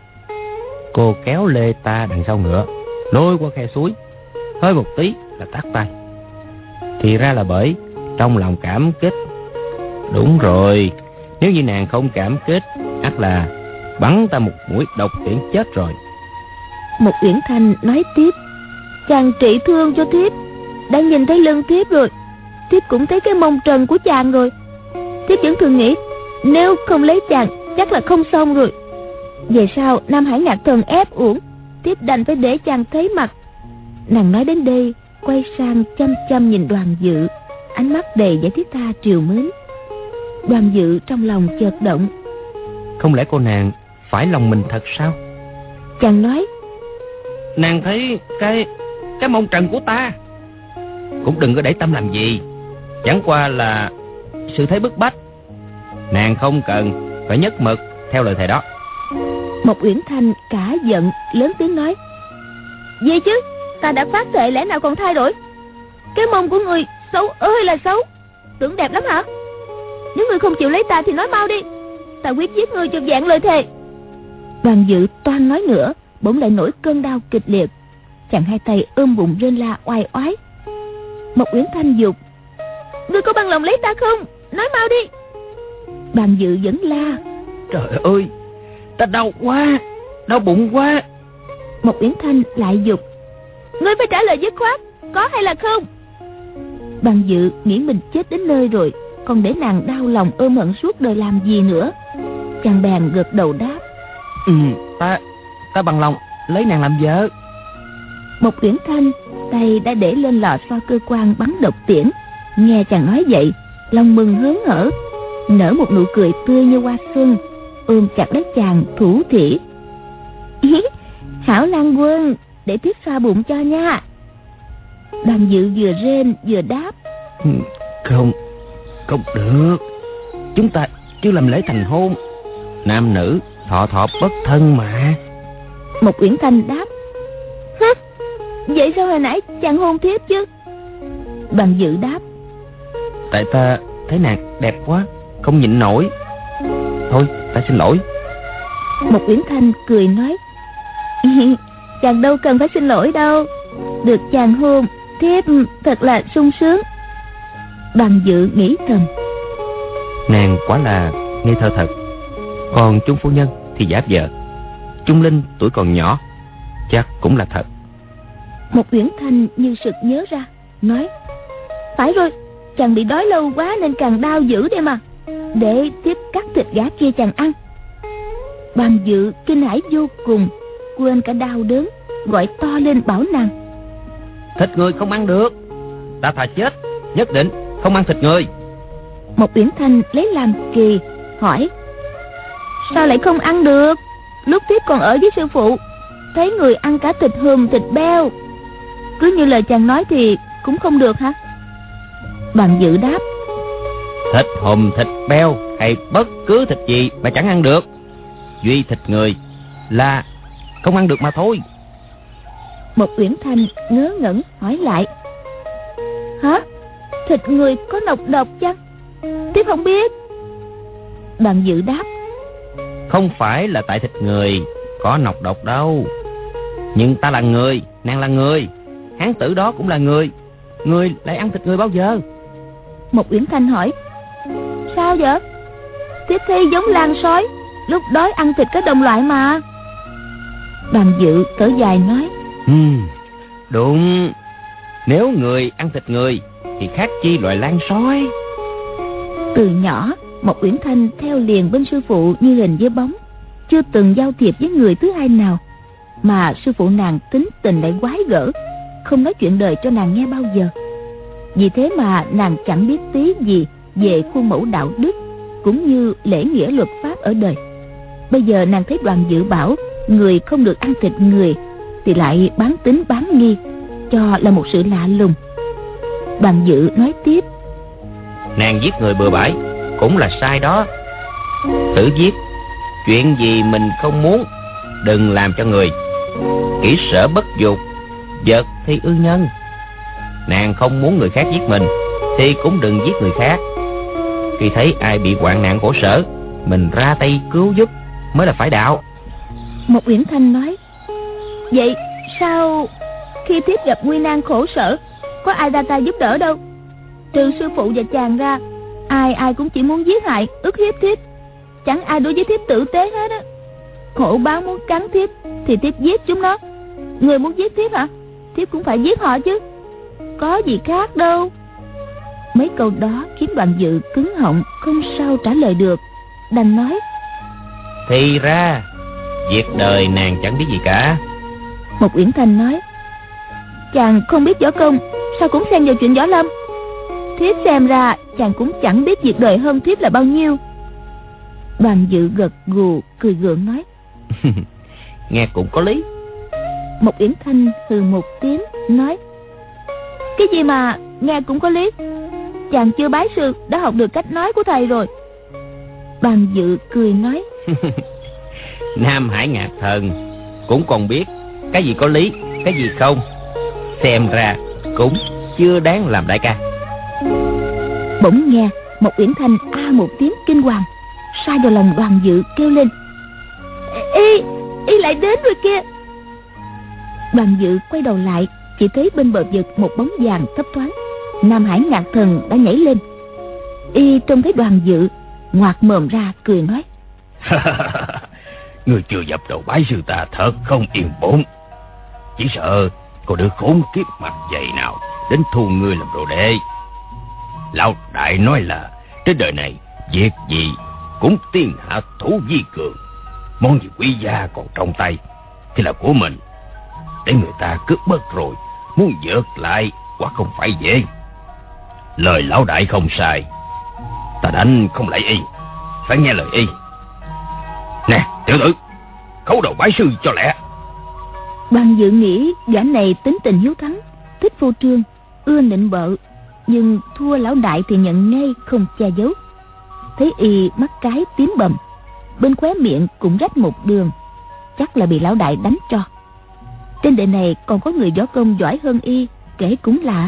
Cô kéo lê ta đằng sau ngựa, lôi qua khe suối, hơi một tí là tát tay. Thì ra là bởi trong lòng cảm kích. Đúng rồi, nếu như nàng không cảm kích, ắt là bắn ta một mũi độc tiễn chết rồi. Mộc Uyển Thanh nói tiếp: Chàng trị thương cho thiếp, đã nhìn thấy lưng thiếp rồi, thiếp cũng thấy cái mông trần của chàng rồi. Thiếp vẫn thường nghĩ nếu không lấy chàng chắc là không xong rồi. Về sau Nam Hải Ngạc Thần ép uổng, thiếp đành phải để chàng thấy mặt. Nàng nói đến đây quay sang chăm chăm nhìn Đoàn Dự, ánh mắt đầy vẻ thiết tha trìu mến. Đoàn Dự trong lòng chợt động. Không lẽ cô nàng phải lòng mình thật sao? Chàng nói: Nàng thấy cái cái mông trần của ta, cũng đừng có để tâm làm gì, chẳng qua là sự thấy bức bách. Nàng không cần phải nhất mực theo lời thầy đó. Mộc Uyển Thanh cả giận lớn tiếng nói: Gì chứ, ta đã phát thệ lẽ nào còn thay đổi? Cái mông của người xấu ơi là xấu, tưởng đẹp lắm hả? Nếu người không chịu lấy ta thì nói mau đi, ta quyết giết người cho vẹn lời thề. Đoàn Dự toan nói nữa, bỗng lại nổi cơn đau kịch liệt, chàng hai tay ôm bụng rên la oai oái. Mộc Uyển Thanh dục: Ngươi có bằng lòng lấy ta không? Nói mau đi. Đoàn Dự vẫn la: Trời ơi, ta đau quá, đau bụng quá. Mộc Uyển Thanh lại dục: Ngươi phải trả lời dứt khoát, có hay là không? Đoàn Dự nghĩ mình chết đến nơi rồi, còn để nàng đau lòng ôm hận suốt đời làm gì nữa. Chàng bèn gật đầu đáp: Ừ, ta ta bằng lòng lấy nàng làm vợ. Mộc Uyển Thanh tay đã để lên lò xo cơ quan bắn độc tiễn, nghe chàng nói vậy, lòng mừng hớn hở, nở một nụ cười tươi như hoa xuân, ôm chặt lấy chàng thủ thỉ: Ý, hảo Lan Quân, để tiếp xoa bụng cho nha. Đoàn Dự vừa rên vừa đáp: Không, không được, chúng ta chưa làm lễ thành hôn, nam nữ thọ thọ bất thân mà. Mộc Uyển Thanh đáp: Hứ, vậy sao hồi nãy chàng hôn thiếp chứ? Đoàn Dự đáp: Tại ta thấy nàng đẹp quá, không nhịn nổi. Thôi, ta xin lỗi. Mộc Uyển Thanh cười nói: Chàng đâu cần phải xin lỗi đâu, được chàng hôn thiếp thật là sung sướng. Đoàn Dự nghĩ thầm: Nàng quả là ngây thơ thật. Còn Trung phu nhân thì giả vờ. Trung Linh tuổi còn nhỏ, chắc cũng là thật. Mộc Uyển Thanh như sực nhớ ra, nói: Phải rồi, chàng bị đói lâu quá nên càng đau dữ đây mà, để tiếp cắt thịt gã kia chàng ăn. Đoàn Dự kinh hãi vô cùng, quên cả đau đớn, gọi to lên bảo nàng: Thịt người không ăn được, ta thà chết, nhất định không ăn thịt người. Mộc Uyển Thanh lấy làm kỳ, hỏi: Sao lại không ăn được? Lúc tiếp còn ở với sư phụ, thấy người ăn cả thịt hùm thịt beo, cứ như lời chàng nói thì cũng không được hả? Đoàn Dự đáp: Thịt hùm thịt beo hay bất cứ thịt gì mà chẳng ăn được, duy thịt người là không ăn được mà thôi. Mộc Uyển Thanh ngớ ngẩn hỏi lại: Hả? Thịt người có nọc độc chăng? Tiếp không biết. Đoàn Dự đáp: Không phải là tại thịt người có nọc độc đâu, nhưng ta là người, nàng là người, hán tử đó cũng là người, người lại ăn thịt người bao giờ? Mộc Uyển Thanh hỏi: Sao vậy? Tiếp thấy giống lan sói, lúc đói ăn thịt có đồng loại mà. Đoàn Dự thở dài nói: Hmm, đúng, nếu người ăn thịt người thì khác chi loại lan sói. Từ nhỏ Mộc Uyển Thanh theo liền bên sư phụ như hình với bóng, chưa từng giao thiệp với người thứ hai nào, mà sư phụ nàng tính tình lại quái gở, không nói chuyện đời cho nàng nghe bao giờ. Vì thế mà nàng chẳng biết tí gì về khuôn mẫu đạo đức cũng như lễ nghĩa luật pháp ở đời. Bây giờ nàng thấy Đoàn Dự bảo người không được ăn thịt người thì lại bán tín bán nghi, cho là một sự lạ lùng. Đoàn Dự nói tiếp: Nàng giết người bừa bãi cũng là sai đó. Tự giết, chuyện gì mình không muốn đừng làm cho người. Kỹ sở bất dục, vật thì ư nhân. Nàng không muốn người khác giết mình thì cũng đừng giết người khác. Khi thấy ai bị hoạn nạn khổ sở, mình ra tay cứu giúp mới là phải đạo. Mộc Uyển Thanh nói: Vậy sao khi thiếp gặp nguy nan khổ sở, có ai ra tay giúp đỡ đâu? Trừ sư phụ và chàng ra, ai ai cũng chỉ muốn giết hại, ức hiếp thiếp, chẳng ai đối với thiếp tử tế hết á. Hổ báo muốn cắn thiếp thì thiếp giết chúng nó, người muốn giết thiếp hả? Thiếp cũng phải giết họ chứ, có gì khác đâu. Mấy câu đó khiến Đoàn Dự cứng họng, không sao trả lời được, đành nói: Thì ra việc đời nàng chẳng biết gì cả. Mộc Uyển Thanh nói: Chàng không biết võ công, sao cũng xen vào chuyện võ lâm. Thiếp xem ra chàng cũng chẳng biết việc đời hơn thiếp là bao nhiêu. Đoàn Dự gật gù cười gượng nói: Nghe cũng có lý. Mộc Uyển Thanh hừ một tiếng nói: Cái gì mà nghe cũng có lý? Chàng chưa bái sư đã học được cách nói của thầy rồi. Đoàn Dự cười nói: Nam Hải Ngạc Thần cũng còn biết cái gì có lý, cái gì không. Xem ra cũng chưa đáng làm đại ca. Bỗng nghe một Uyển Thanh a một tiếng kinh hoàng, sai vào lòng Đoàn Dự kêu lên: Y, y lại đến rồi kia. Đoàn Dự quay đầu lại, chỉ thấy bên bờ vực một bóng vàng thấp thoáng. Nam Hải Ngạc Thần đã nhảy lên. Y trông thấy Đoàn Dự, ngoạc mồm ra cười nói: Người chưa dập đầu bái sư ta thật không yên bốn. Chỉ sợ có đứa khốn kiếp mặt dày nào đến thu ngươi làm đồ đệ. Lão đại nói là trên đời này việc gì cũng tiên hạ thủ vi cường. Món gì quý giá còn trong tay thì là của mình. Để người ta cướp mất rồi, muốn vớt lại quả không phải dễ. Lời lão đại không sai, ta đánh không lại y, phải nghe lời y. Nè tiểu tử, khấu đầu bái sư cho lẹ. Đoàn Dự nghĩ gã này tính tình hiếu thắng, thích phô trương, ưa nịnh bợ, nhưng thua lão đại thì nhận ngay, không che giấu. Thấy y mắt cái tím bầm, bên khóe miệng cũng rách một đường, chắc là bị lão đại đánh cho. Trên đời này còn có người võ công giỏi hơn y, kể cũng lạ.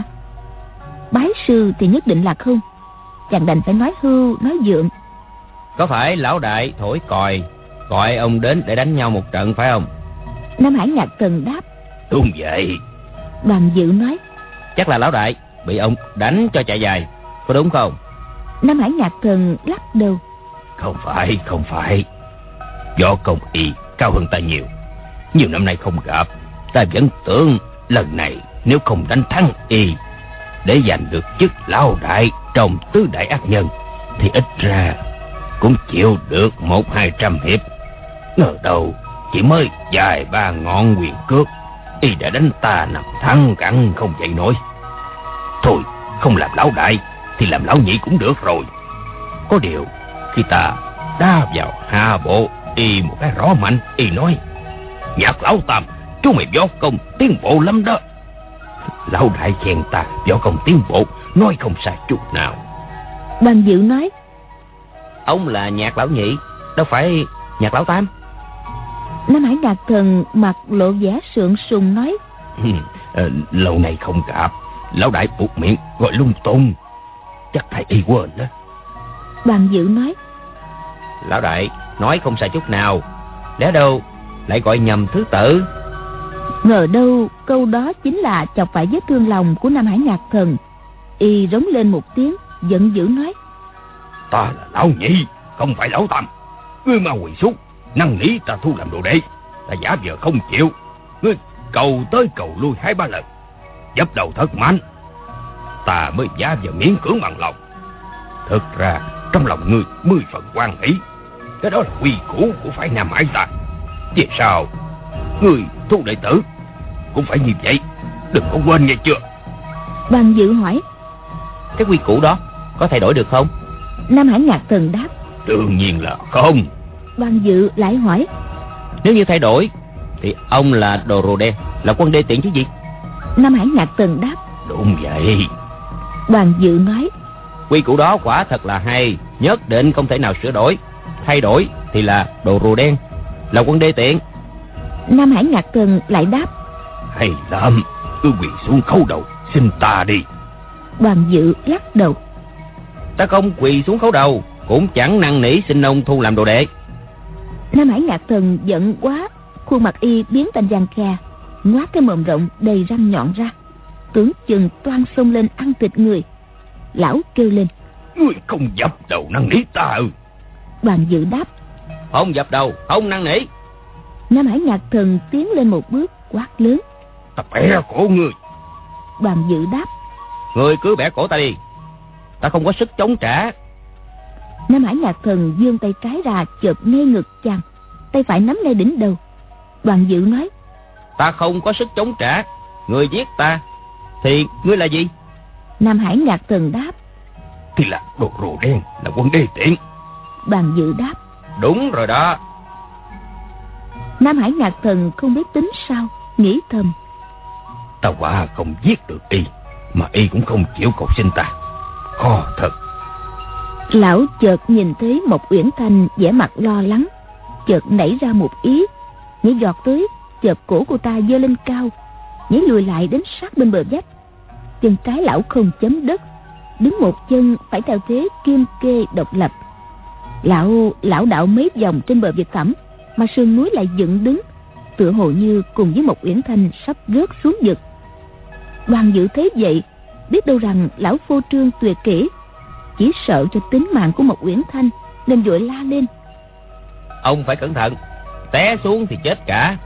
Bái sư thì nhất định là không, chàng đành phải nói hưu nói dượng. Có phải lão đại thổi còi gọi ông đến để đánh nhau một trận phải không? Nam Hải Ngạc Thần đáp: Đúng vậy. Đoàn Dự nói: Chắc là lão đại bị ông đánh cho chạy dài, có đúng không? Nam Hải Ngạc Thần lắc đầu: Không phải, không phải. Võ công y cao hơn ta nhiều. Nhiều năm nay không gặp, ta vẫn tưởng lần này nếu không đánh thắng y, để giành được chức lão đại trong tứ đại ác nhân, thì ít ra cũng chịu được một hai trăm hiệp. Ngờ đâu chỉ mới vài ba ngọn quyền cước, y đã đánh ta nằm thẳng cẳng không dậy nổi. Thôi, không làm lão đại thì làm lão nhị cũng được rồi. Có điều khi ta đá vào hạ bộ y một cái rõ mạnh, y nói: Nhạc lão Tam, chú mày võ công tiến bộ lắm đó. Lão đại khen ta võ công tiến bộ, nói không sai chút nào. Đoàn Dự nói: Ông là Nhạc lão nhị, đâu phải Nhạc lão Tam. Nam Hải Ngạc Thần mặt lộ vẻ sượng sùng nói: ờ, Lâu nay không gặp, lão đại buộc miệng gọi lung tung, chắc thầy y quên đó. Đoàn Dự nói: Lão đại nói không sai chút nào, lẽ đâu lại gọi nhầm thứ tự. Ngờ đâu câu đó chính là chọc phải vết thương lòng của Nam Hải Ngạc Thần. Y rống lên một tiếng, giận dữ nói: Ta là lão nhị, không phải lão Tam. Ngươi mau quỳ xuống, năn nỉ ta thu làm đồ đệ. Ta giả vờ không chịu, ngươi cầu tới cầu lui hai ba lần, dập đầu thật mạnh, ta mới giả vờ miễn cưỡng bằng lòng. Thực ra trong lòng ngươi mười phần hoan hỷ, cái đó là quy củ của phái Nam Hải ta. Về sau ngươi thu đệ tử cũng phải như vậy, đừng có quên nghe chưa. Đoàn Dự hỏi: Cái quy củ đó có thay đổi được không? Nam Hải Ngạc Thần đáp: Đương nhiên là không. Đoàn Dự lại hỏi: Nếu như thay đổi thì ông là đồ rùa đen, là quân đê tiện chứ gì? Nam Hải Ngạc Thần đáp: Đúng vậy. Đoàn Dự nói: Quy củ đó quả thật là hay, nhất định không thể nào sửa đổi. Thay đổi thì là đồ rùa đen, là quân đê tiện. Nam Hải Ngạc Thần lại đáp: Hay lắm, cứ quỳ xuống khấu đầu xin ta đi. Đoàn Dự lắc đầu: Ta không quỳ xuống khấu đầu, cũng chẳng năn nỉ xin ông thu làm đồ đệ. Nam Hải Ngạc Thần giận quá, khuôn mặt y biến thành vàng khè, ngoác cái mồm rộng đầy răng nhọn ra, tưởng chừng toan xông lên ăn thịt người. Lão kêu lên: Ngươi không dập đầu năn nỉ ta ư? Đoàn Dự đáp: Không dập đầu, không năn nỉ. Nam Hải Ngạc Thần tiến lên một bước, quát lớn: Ta bẻ cổ ngươi. Đoàn Dự đáp: Ngươi cứ bẻ cổ ta đi, ta không có sức chống trả. Nam Hải Ngạc Thần giương tay trái ra chộp ngay ngực chàng, tay phải nắm ngay đỉnh đầu. Đoàn Dự nói: Ta không có sức chống trả, ngươi giết ta thì ngươi là gì? Nam Hải Ngạc Thần đáp: Thì là đồ rùa đen, là quân đê tiện. Đoàn Dự đáp: Đúng rồi đó. Nam Hải Ngạc Thần không biết tính sao, nghĩ thầm: Ta quả không giết được y, mà y cũng không chịu cầu xin ta, khó thật. Lão chợt nhìn thấy Mộc Uyển Thanh vẻ mặt lo lắng, chợt nảy ra một ý, nhảy giọt tới chợp cổ cô ta giơ lên cao, nhảy lùi lại đến sát bên bờ vách. Chân trái lão không chấm đất, đứng một chân phải theo thế kim kê độc lập. Lão lão đạo mấy vòng trên bờ vực thẳm, mà sườn núi lại dựng đứng, tựa hồ như cùng với Mộc Uyển Thanh sắp rớt xuống vực. Đoàn Dự thấy vậy, biết đâu rằng lão phô trương tuyệt kỹ, chỉ sợ cho tính mạng của Mộc Uyển Thanh nên vội la lên: Ông phải cẩn thận, té xuống thì chết cả.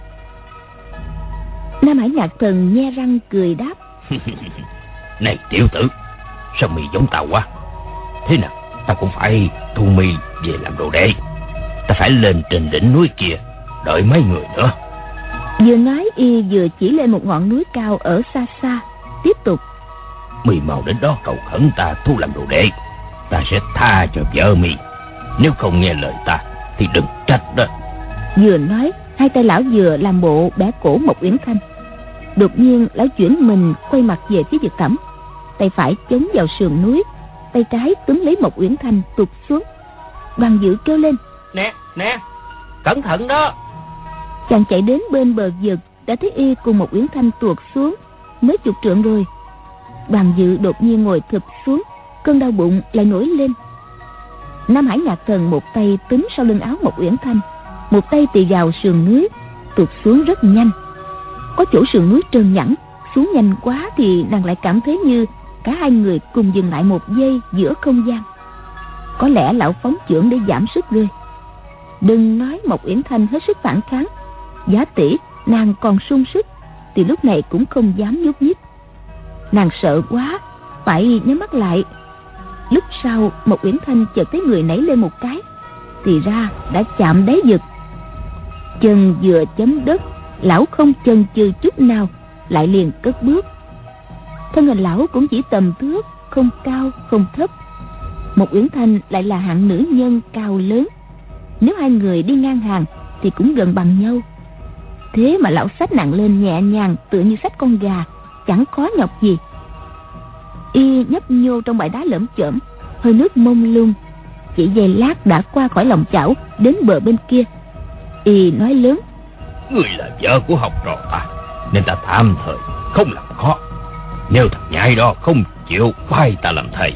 Nam Hải Ngạc Thần nhe răng cười đáp: Này tiểu tử, sao mày giống tao quá? Thế nào tao cũng phải thu mi về làm đồ đệ. Ta phải lên trên đỉnh núi kia đợi mấy người nữa. Vừa nói y vừa chỉ lên một ngọn núi cao ở xa xa, tiếp tục: Mì mau đến đó cầu khẩn ta thu làm đồ đệ, ta sẽ tha cho vợ mì. Nếu không nghe lời ta thì đừng trách đó. Vừa nói, hai tay lão vừa làm bộ bẻ cổ Mộc Uyển Thanh. Đột nhiên lão chuyển mình quay mặt về phía vực thẳm, tay phải chống vào sườn núi, tay trái túm lấy Mộc Uyển Thanh tụt xuống. Đoàn Dự kêu lên: Nè nè, cẩn thận đó. Chàng chạy đến bên bờ vực, đã thấy y cùng Mộc Uyển Thanh tuột xuống mấy chục trượng rồi. Đoàn Dự đột nhiên ngồi thụp xuống, cơn đau bụng lại nổi lên. Nam Hải Ngạc Thần một tay túm sau lưng áo Mộc Uyển Thanh, một tay tì vào sườn núi, tụt xuống rất nhanh. Có chỗ sườn núi trơn nhẵn, xuống nhanh quá thì nàng lại cảm thấy như cả hai người cùng dừng lại một giây giữa không gian. Có lẽ lão phóng chưởng để giảm sức rơi. Đừng nói Mộc Uyển Thanh hết sức phản kháng, giả tỷ nàng còn sung sức thì lúc này cũng không dám nhúc nhích. Nàng sợ quá, phải nhắm mắt lại. Lúc sau Mộc Uyển Thanh chợt thấy người nảy lên một cái, thì ra đã chạm đáy vực. Chân vừa chấm đất, lão không chần chừ chút nào, lại liền cất bước. Thân hình lão cũng chỉ tầm thước, không cao không thấp. Mộc Uyển Thanh lại là hạng nữ nhân cao lớn, nếu hai người đi ngang hàng thì cũng gần bằng nhau. Thế mà lão xách nặng lên nhẹ nhàng, tựa như xách con gà, chẳng khó nhọc gì. Y nhấp nhô trong bãi đá lởm chởm, hơi nước mông lung, chỉ giây lát đã qua khỏi lòng chảo đến bờ bên kia. Y nói lớn: Người là vợ của học trò ta, nên ta tạm thời không làm khó. Nếu thằng nhãi đó không chịu phái ta làm thầy,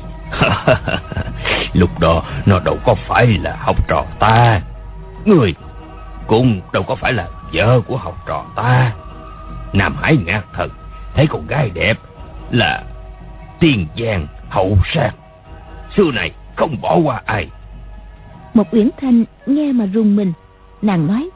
lúc đó nó đâu có phải là học trò ta. Người cũng đâu có phải là vợ của học trò ta. Nam Hải Ngạc Thần thấy con gái đẹp là tiền vàng hậu sang, xưa này không bỏ qua ai. Mộc Uyển Thanh nghe mà rùng mình, nàng nói: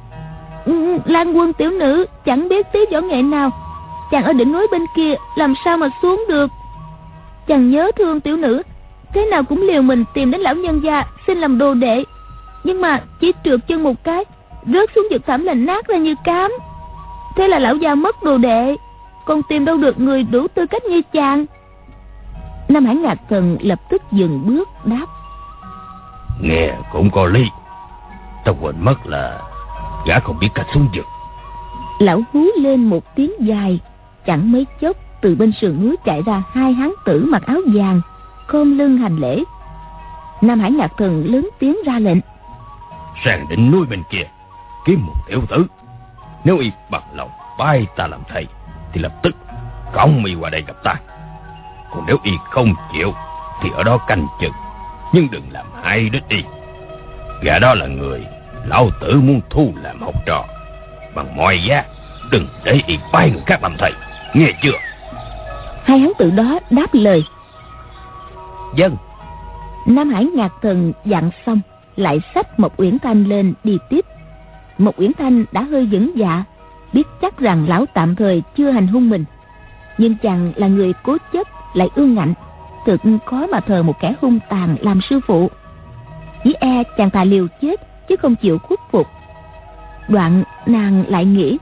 Lan Quân tiểu nữ chẳng biết tí võ nghệ nào, chàng ở đỉnh núi bên kia làm sao mà xuống được. Chàng nhớ thương tiểu nữ, thế nào cũng liều mình tìm đến lão nhân gia xin làm đồ đệ, nhưng mà chỉ trượt chân một cái, rớt xuống vực thẳm là nát ra như cám. Thế là lão gia mất đồ đệ, còn tìm đâu được người đủ tư cách như chàng. Nam Hải Ngạc Thần lập tức dừng bước đáp: Nghe cũng có lý. Ta quên mất là gã không biết cách xuống vực. Lão hú lên một tiếng dài, chẳng mấy chốc từ bên sườn núi chạy ra hai hán tử mặc áo vàng, khom lưng hành lễ. Nam Hải Ngạc Thần lớn tiếng ra lệnh: Sang đỉnh núi bên kia kiếm một tiểu tử, nếu y bằng lòng bái ta làm thầy thì lập tức cõng y qua đây gặp ta. Còn nếu y không chịu thì ở đó canh chừng, nhưng đừng làm hại đến y. Gã đó là người lão tử muốn thu làm học trò, bằng mọi giá đừng để y bái người khác làm thầy, nghe chưa? Hai hán tử đó đáp lời: Dân. Nam Hải Ngạc Thần dặn xong, lại xách Mộc Uyển Thanh lên đi tiếp. Mộc Uyển Thanh đã hơi vững dạ, biết chắc rằng lão tạm thời chưa hành hung mình, nhưng chàng là người cố chấp lại ương ngạnh, thực khó mà thờ một kẻ hung tàn làm sư phụ. Chỉ e chàng thà liều chết chứ không chịu khuất phục. Đoạn nàng lại nghĩ: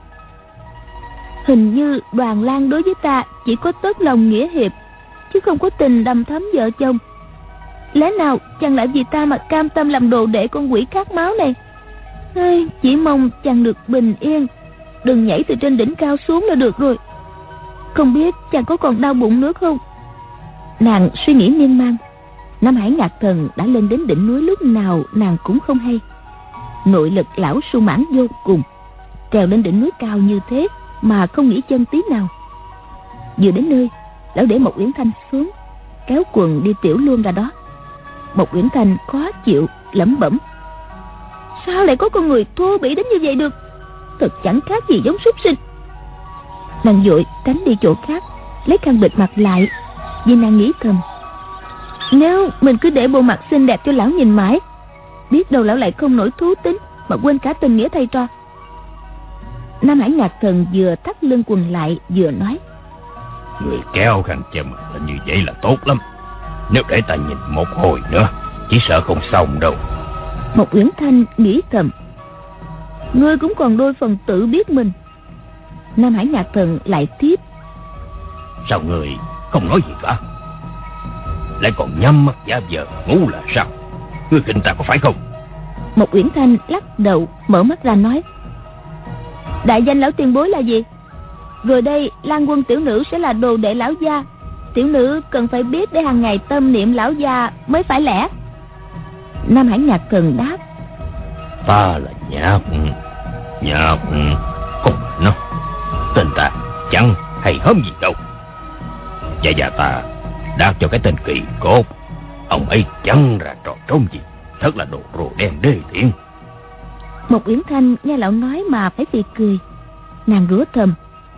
hình như Đoàn Lan đối với ta chỉ có tớt lòng nghĩa hiệp, chứ không có tình đầm thắm vợ chồng. Lẽ nào chàng lại vì ta mà cam tâm làm đồ đệ con quỷ khát máu này? Ê, chỉ mong chàng được bình yên, đừng nhảy từ trên đỉnh cao xuống là được rồi. Không biết chàng có còn đau bụng nữa không? Nàng suy nghĩ miên man. Nam Hải Ngạc Thần đã lên đến đỉnh núi lúc nào nàng cũng không hay. Nội lực lão sung mãn vô cùng, trèo lên đỉnh núi cao như thế mà không nghỉ chân tí nào. Vừa đến nơi, lão để Mộc Uyển Thanh xuống, kéo quần đi tiểu luôn ra đó. Mộc Uyển Thanh khó chịu lẩm bẩm: sao lại có con người thô bỉ đến như vậy được, thật chẳng khác gì giống súc sinh. Nàng vội tránh đi chỗ khác, lấy khăn bịt mặt lại, vì nàng nghĩ thầm: nếu mình cứ để bộ mặt xinh đẹp cho lão nhìn mãi, biết đâu lão lại không nổi thú tính mà quên cả tình nghĩa thầy trò. Nam Hải Ngạc Thần vừa thắt lưng quần lại vừa nói: người kéo khăn che mặt là như vậy là tốt lắm. Nếu để ta nhìn một hồi nữa, chỉ sợ không xong đâu. Mộc Uyển Thanh nghĩ thầm: ngươi cũng còn đôi phần tự biết mình. Nam Hải Ngạc Thần lại tiếp: sao người không nói gì cả, lại còn nhắm mắt giả vờ ngủ là sao? Ngươi khinh ta có phải không? Mộc Uyển Thanh lắc đầu, mở mắt ra nói: đại danh lão tiền bối là gì? Rồi đây Lan Quân tiểu nữ sẽ là đồ đệ lão gia, tiểu nữ cần phải biết để hàng ngày tâm niệm lão gia mới phải lẽ. Nam Hải Ngạc Thần đáp: ta là Nhạc Nhạc Không nó tên ta chẳng hay hóm gì đâu. Cha già ta đạt cho cái tên Kỳ Cốt, ông ấy chẳng ra trò trốn gì, thật là đồ rồ đen đê tiện. Mộc Uyển Thanh nghe lão nói mà phải phì cười. Nàng rủa thầm: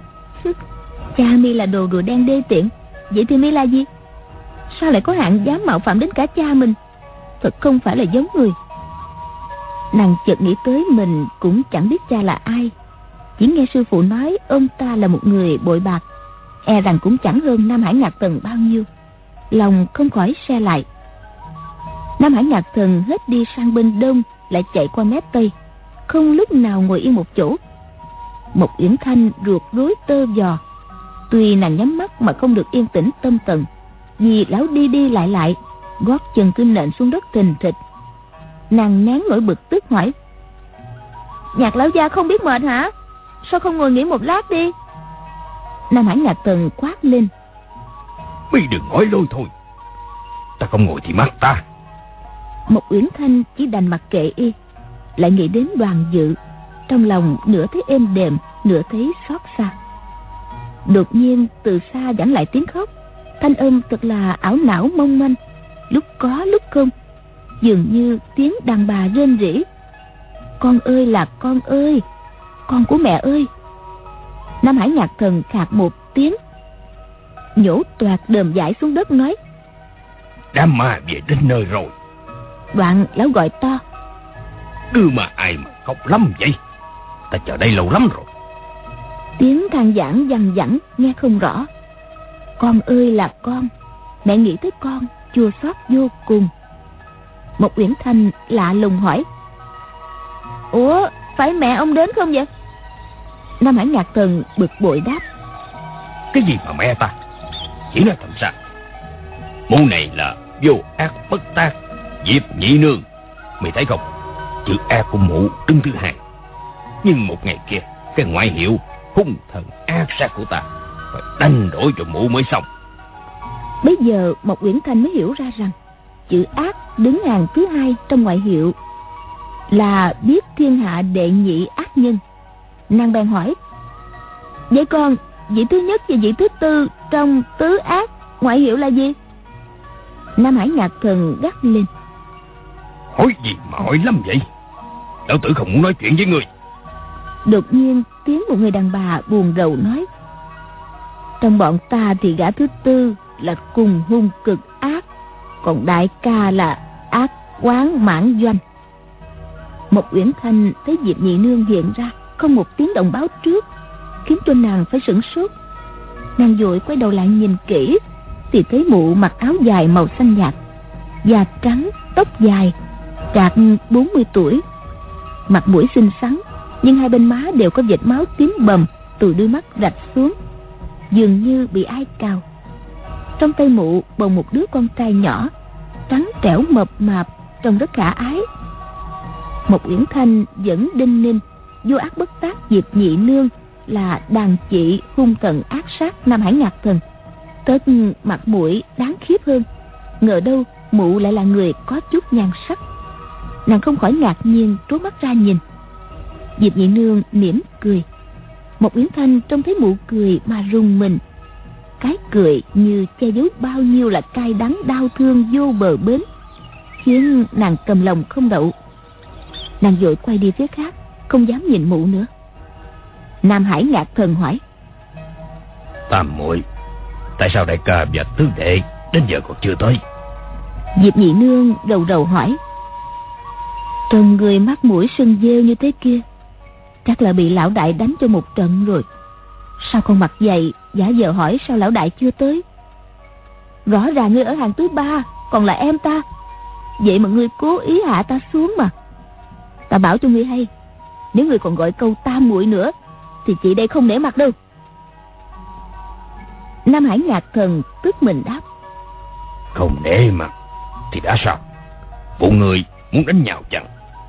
cha mi là đồ rùa đen đê tiện, vậy thì mi là gì? Sao lại có hạng dám mạo phạm đến cả cha mình, thật không phải là giống người. Nàng chợt nghĩ tới mình cũng chẳng biết cha là ai, chỉ nghe sư phụ nói ông ta là một người bội bạc, e rằng cũng chẳng hơn Nam Hải Ngạc Thần bao nhiêu. Lòng không khỏi se lại. Nam Hải Ngạc Thần hết đi sang bên đông, lại chạy qua mép tây, không lúc nào ngồi yên một chỗ. Mộc Uyển Thanh ruột rối tơ vò. Tuy nàng nhắm mắt mà không được yên tĩnh tâm tần, vì lão đi đi lại lại, gót chân cứ nện xuống đất thình thịch. Nàng nén nỗi bực tức hỏi: Nhạc lão gia không biết mệt hả? Sao không ngồi nghỉ một lát đi? Nam Hải Ngạc Thần quát lên: Mi đừng nói lôi thôi, ta không ngồi thì mắc ta. Mộc Uyển Thanh chỉ đành mặc kệ y, lại nghĩ đến Đoàn Dự, trong lòng nửa thấy êm đềm, nửa thấy xót xa. Đột nhiên từ xa vẳng lại tiếng khóc, thanh âm thật là ảo não mong manh, lúc có lúc không, dường như tiếng đàn bà rên rỉ: con ơi là con ơi, con của mẹ ơi. Nam Hải Ngạc Thần khạc một tiếng, nhổ toạc đờm vải xuống đất nói: đám ma về đến nơi rồi. Đoạn lão gọi to: đưa mà ai mà khóc lắm vậy, ta chờ đây lâu lắm rồi. Tiếng than vãn văng vẳng nghe không rõ. Con ơi là con, mẹ nghĩ tới con chua xót vô cùng. Mộc Uyển Thanh lạ lùng hỏi: ủa, phải mẹ ông đến không vậy? Nam Hải Ngạc Thần bực bội đáp: cái gì mà mẹ ta, chỉ nói thầm sao. Mụ này là vô ác bất tác, Diệp Nhị Nương. Mày thấy không, chữ ác của mụ đứng thứ hai, nhưng một ngày kia cái ngoại hiệu hung thần ác sát của ta phải đánh đổi cho mụ mới xong. Bây giờ Mộc Uyển Thanh mới hiểu ra rằng chữ ác đứng hàng thứ hai trong ngoại hiệu là biết thiên hạ đệ nhị ác nhân. Nàng bèn hỏi: vậy còn vị thứ nhất và vị thứ tư trong tứ ác ngoại hiệu là gì? Nam Hải Ngạc Thần gắt lên: hỏi gì mà hỏi lắm vậy, lão tử không muốn nói chuyện với người. Đột nhiên tiếng một người đàn bà buồn rầu nói: trong bọn ta thì gã thứ tư là cùng hung cực ác, còn đại ca là ác quán mãn doanh. Mộc Uyển Thanh thấy Diệp Nhị Nương hiện ra không một tiếng động báo trước, khiến cho nàng phải sửng sốt. Nàng vội quay đầu lại nhìn kỹ, thì thấy mụ mặc áo dài màu xanh nhạt, da trắng, tóc dài, trạc bốn mươi tuổi, mặt mũi xinh xắn, nhưng hai bên má đều có vệt máu tím bầm từ đôi mắt rạch xuống, dường như bị ai cào. Trong tay mụ bồng một đứa con trai nhỏ, trắng trẻo mập mạp, trông rất khả ái. Mộc Uyển Thanh vẫn đinh ninh vô ác bất tác Diệp Nhị Nương là đàn chị hung thần ác sát Nam Hải Ngạc Thần, tất mặt mũi đáng khiếp hơn. Ngờ đâu mụ lại là người có chút nhan sắc. Nàng không khỏi ngạc nhiên trố mắt ra nhìn. Diệp Nhị Nương mỉm cười. Một Uyển Thanh trông thấy mụ cười mà rùng mình. Cái cười như che giấu bao nhiêu là cay đắng đau thương vô bờ bến, khiến nàng cầm lòng không đậu. Nàng vội quay đi phía khác, không dám nhìn mụ nữa. Nam Hải ngạc thần hỏi: Tam muội, tại sao đại ca và tứ đệ đến giờ còn chưa tới? Diệp Nhị Nương rầu rầu hỏi: Trông người mắt mũi sưng rêu như thế kia, chắc là bị lão đại đánh cho một trận rồi. Sao con mặt dày giả vờ hỏi sao lão đại chưa tới? Rõ ràng ngươi ở hàng thứ ba, còn là em ta. Vậy mà ngươi cố ý hạ ta xuống mà. Ta bảo cho ngươi hay, nếu ngươi còn gọi câu tam muội nữa thì chị đây không nể mặt đâu. Nam Hải ngạc thần tức mình đáp: Không nể mặt thì đã sao? Bộ người muốn đánh nhau chăng?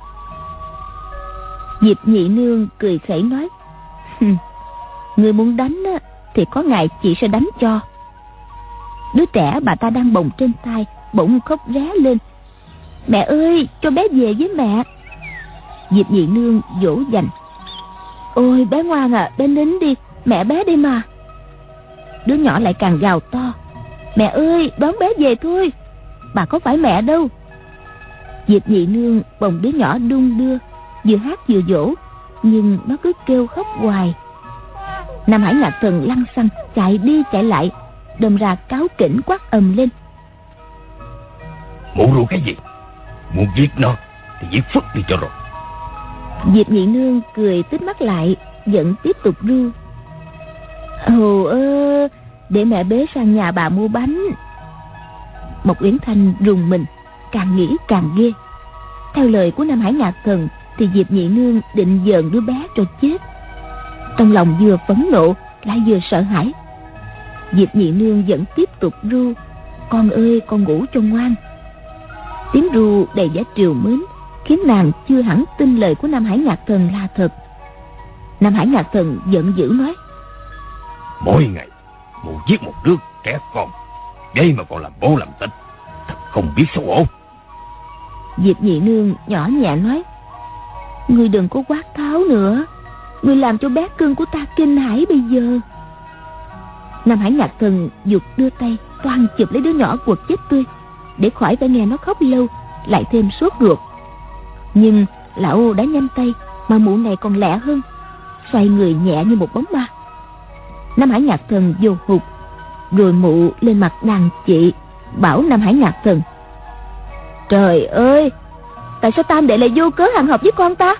Diệp Nhị Nương cười khẩy nói: Ngươi muốn đánh á, thì có ngày chị sẽ đánh cho. Đứa trẻ bà ta đang bồng trên tay bỗng khóc ré lên: Mẹ ơi, cho bé về với mẹ. Diệp Nhị Nương dỗ dành: Ôi bé ngoan à, bé nín đi, mẹ bé đi mà. Đứa nhỏ lại càng gào to: Mẹ ơi, đón bé về thôi, bà có phải mẹ đâu. Diệp Nhị Nương bồng đứa nhỏ đung đưa, vừa hát vừa dỗ, nhưng nó cứ kêu khóc hoài. Nam Hải ngạc thần lăng xăng chạy đi chạy lại, đâm ra cáo kỉnh quát ầm lên: Mụ ru cái gì? Muốn giết nó thì giết phức đi cho rồi. Diệp Nhị Nương cười tít mắt lại, vẫn tiếp tục ru: Ồ ơ, để mẹ bế sang nhà bà mua bánh. Một Uyển Thanh rùng mình, càng nghĩ càng ghê. Theo lời của Nam Hải ngạc thần thì Diệp Nhị Nương định giờn đứa bé cho chết. Trong lòng vừa phẫn nộ lại vừa sợ hãi. Diệp Nhị Nương vẫn tiếp tục ru: Con ơi, con ngủ cho ngoan. Tiếng ru đầy vẻ trìu mến khiến nàng chưa hẳn tin lời của Nam Hải ngạc thần là thật. Nam Hải ngạc thần giận dữ nói: Mỗi ngày mụ giết một đứa trẻ con, vậy mà còn làm bố làm tịch, thật không biết xấu hổ. Diệp Nhị Nương nhỏ nhẹ nói: Ngươi đừng có quát tháo nữa, ngươi làm cho bé cưng của ta kinh hãi bây giờ. Nam Hải ngạc thần giục đưa tay toan chụp lấy đứa nhỏ quật chết tươi, để khỏi phải nghe nó khóc lâu lại thêm sốt ruột. Nhưng lão đã nhanh tay, mà mụ này còn lẹ hơn, xoay người nhẹ như một bóng ma. Nam Hải ngạc thần vô hụt, rồi mụ lên mặt đàn chị, bảo Nam Hải ngạc thần: Trời ơi, tại sao tam đệ lại vô cớ hàng hợp với con ta?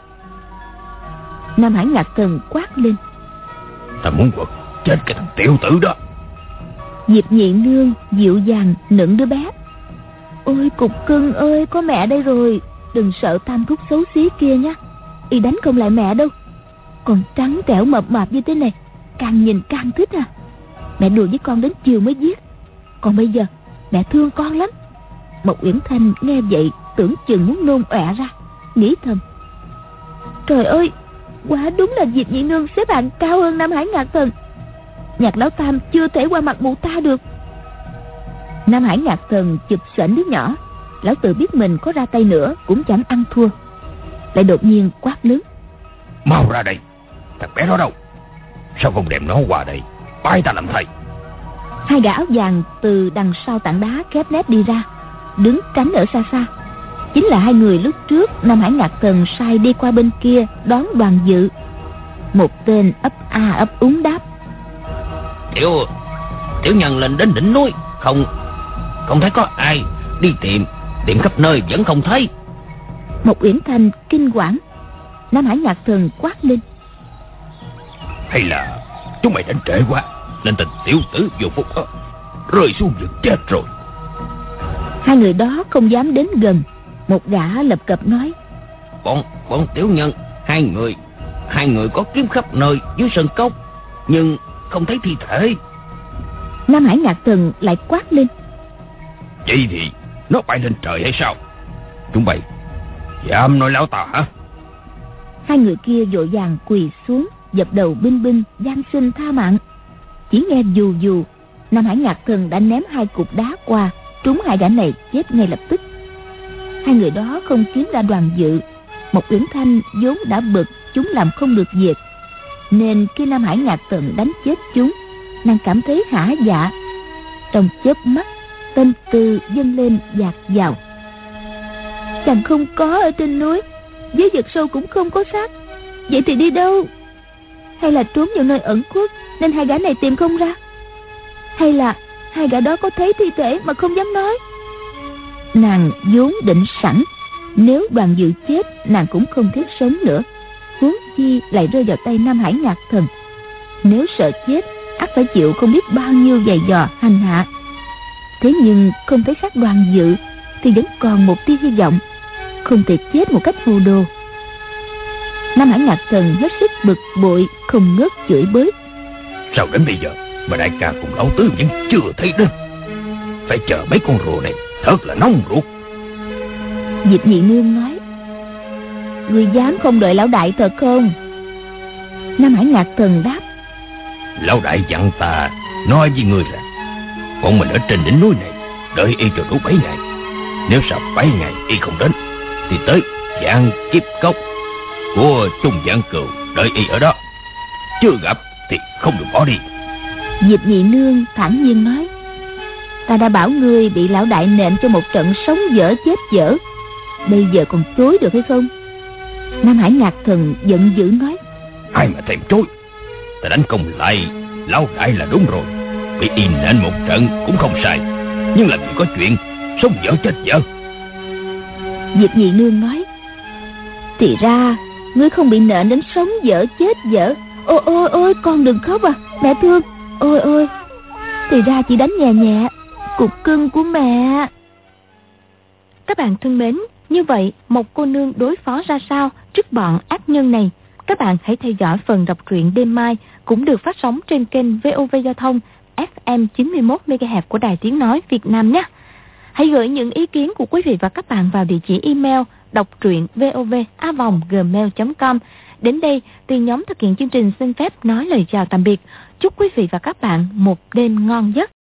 Nam Hải ngạc thần quát lên: Ta muốn quật chết cái thằng tiểu tử đó. Diệp Nhị Nương dịu dàng nựng đứa bé: Ôi cục cưng ơi, có mẹ đây rồi, đừng sợ tam thúc xấu xí kia nhé, y đánh không lại mẹ đâu. Còn trắng trẻo mập mạp như thế này, càng nhìn càng thích à. Mẹ đùa với con đến chiều mới giết, còn bây giờ mẹ thương con lắm. Một Uyển Thanh nghe vậy tưởng chừng muốn nôn ọe ra, nghĩ thầm: Trời ơi, quả đúng là Diệp Nhị Nương xếp hạng cao hơn Nam Hải ngạc thần. Nhạc lão tam chưa thể qua mặt mụ ta được. Nam Hải ngạc thần chụp xoảnh đứa nhỏ, lão tự biết mình có ra tay nữa cũng chẳng ăn thua, lại đột nhiên quát lớn: Mau ra đây, thằng bé đó đâu? Sao không đem nó qua đây, bái ta làm thầy? Hai gã áo vàng từ đằng sau tảng đá khép nép đi ra, đứng tránh ở xa xa. Chính là hai người lúc trước Nam Hải ngạc thần sai đi qua bên kia đón Đoàn Dự. Một tên ấp a ấp úng đáp: Tiểu Tiểu nhân lên đến đỉnh núi, Không Không thấy có ai, đi tìm Tìm khắp nơi vẫn không thấy. Một Uyển Thanh kinh quản. Nam Hải ngạc thần quát lên: Hay là chúng mày đánh trễ quá, nên tình tiểu tử vô phúc đó rơi xuống vực chết rồi. Hai người đó không dám đến gần. Một gã lập cập nói: Bọn bọn tiểu nhân Hai người Hai người có kiếm khắp nơi dưới sân cốc, nhưng không thấy thi thể. Nam Hải ngạc thần lại quát lên: Vậy thì nó bay lên trời hay sao? Chúng mày dám nói láo ta hả? Hai người kia vội vàng quỳ xuống, dập đầu binh binh van xin tha mạng. Chỉ nghe dù dù, Nam Hải ngạc thần đã ném hai cục đá qua, trúng hai gã này chết ngay lập tức. Hai người đó không kiếm ra Đoàn Dự. Một Uyển Thanh vốn đã bực chúng làm không được việc, nên khi Nam Hải Nhạc Thần đánh chết chúng, nàng cảm thấy hả dạ. Trong chớp mắt, tâm tư dâng lên dạt dào. Chàng không có ở trên núi, dưới vực sâu cũng không có xác. Vậy thì đi đâu? Hay là trốn vào nơi ẩn khuất nên hai gã này tìm không ra? Hay là hai gã đó có thấy thi thể mà không dám nói? Nàng vốn định sẵn, nếu Đoàn Dự chết nàng cũng không thiết sống nữa, huống chi lại rơi vào tay Nam Hải Nhạc Thần. Nếu sợ chết, ắt phải chịu không biết bao nhiêu giày dò hành hạ. Thế nhưng không thấy xác Đoàn Dự thì vẫn còn một tia hy vọng, không thể chết một cách hồ đồ. Nam Hải Nhạc Thần hết sức bực bội, không ngớt chửi bới. Sao đến bây giờ mà đại ca cùng lão tứ vẫn chưa thấy đến? Phải chờ mấy con rùa này thật là nóng ruột. Diệp Nhị Nương nói: Ngươi dám không đợi lão đại thật không? Nam Hải Nhạc Thần đáp: Lão đại dặn ta nói với ngươi rằng bọn mình ở trên đỉnh núi này đợi y cho đủ bảy ngày. Nếu sau bảy ngày y không đến thì tới Vạn Kiếp Cốc của Trung Vạn Cừu đợi y ở đó. Chưa gặp thì không được bỏ đi. Diệp Nhị Nương thản nhiên nói: Ta đã bảo ngươi bị lão đại nện cho một trận sống dở chết dở, bây giờ còn chối được hay không? Nam Hải Nhạc Thần giận dữ nói: Ai mà thèm chối, ta đánh công lại lão đại là đúng rồi. Bị y nện một trận cũng không sai, nhưng làm gì có chuyện sống dở chết dở. Diệp Nhị Nương nói: Thì ra ngươi không bị nện đến sống dở chết dở. Ôi ôi ôi, con đừng khóc à, mẹ thương. Ôi ôi, thì ra chỉ đánh nhẹ nhẹ, cục cưng của mẹ. Các bạn thân mến, như vậy một cô nương đối phó ra sao trước bọn ác nhân này? Các bạn hãy theo dõi phần đọc truyện đêm mai, cũng được phát sóng trên kênh vê o vê Giao thông ép em chín mươi mốt mê ga héc của Đài Tiếng Nói Việt Nam nhé. Hãy gửi những ý kiến của quý vị và các bạn vào địa chỉ email đọc truyện vov a vòng gmail chấm com. Đến đây, từ nhóm thực hiện chương trình xin phép nói lời chào tạm biệt. Chúc quý vị và các bạn một đêm ngon giấc.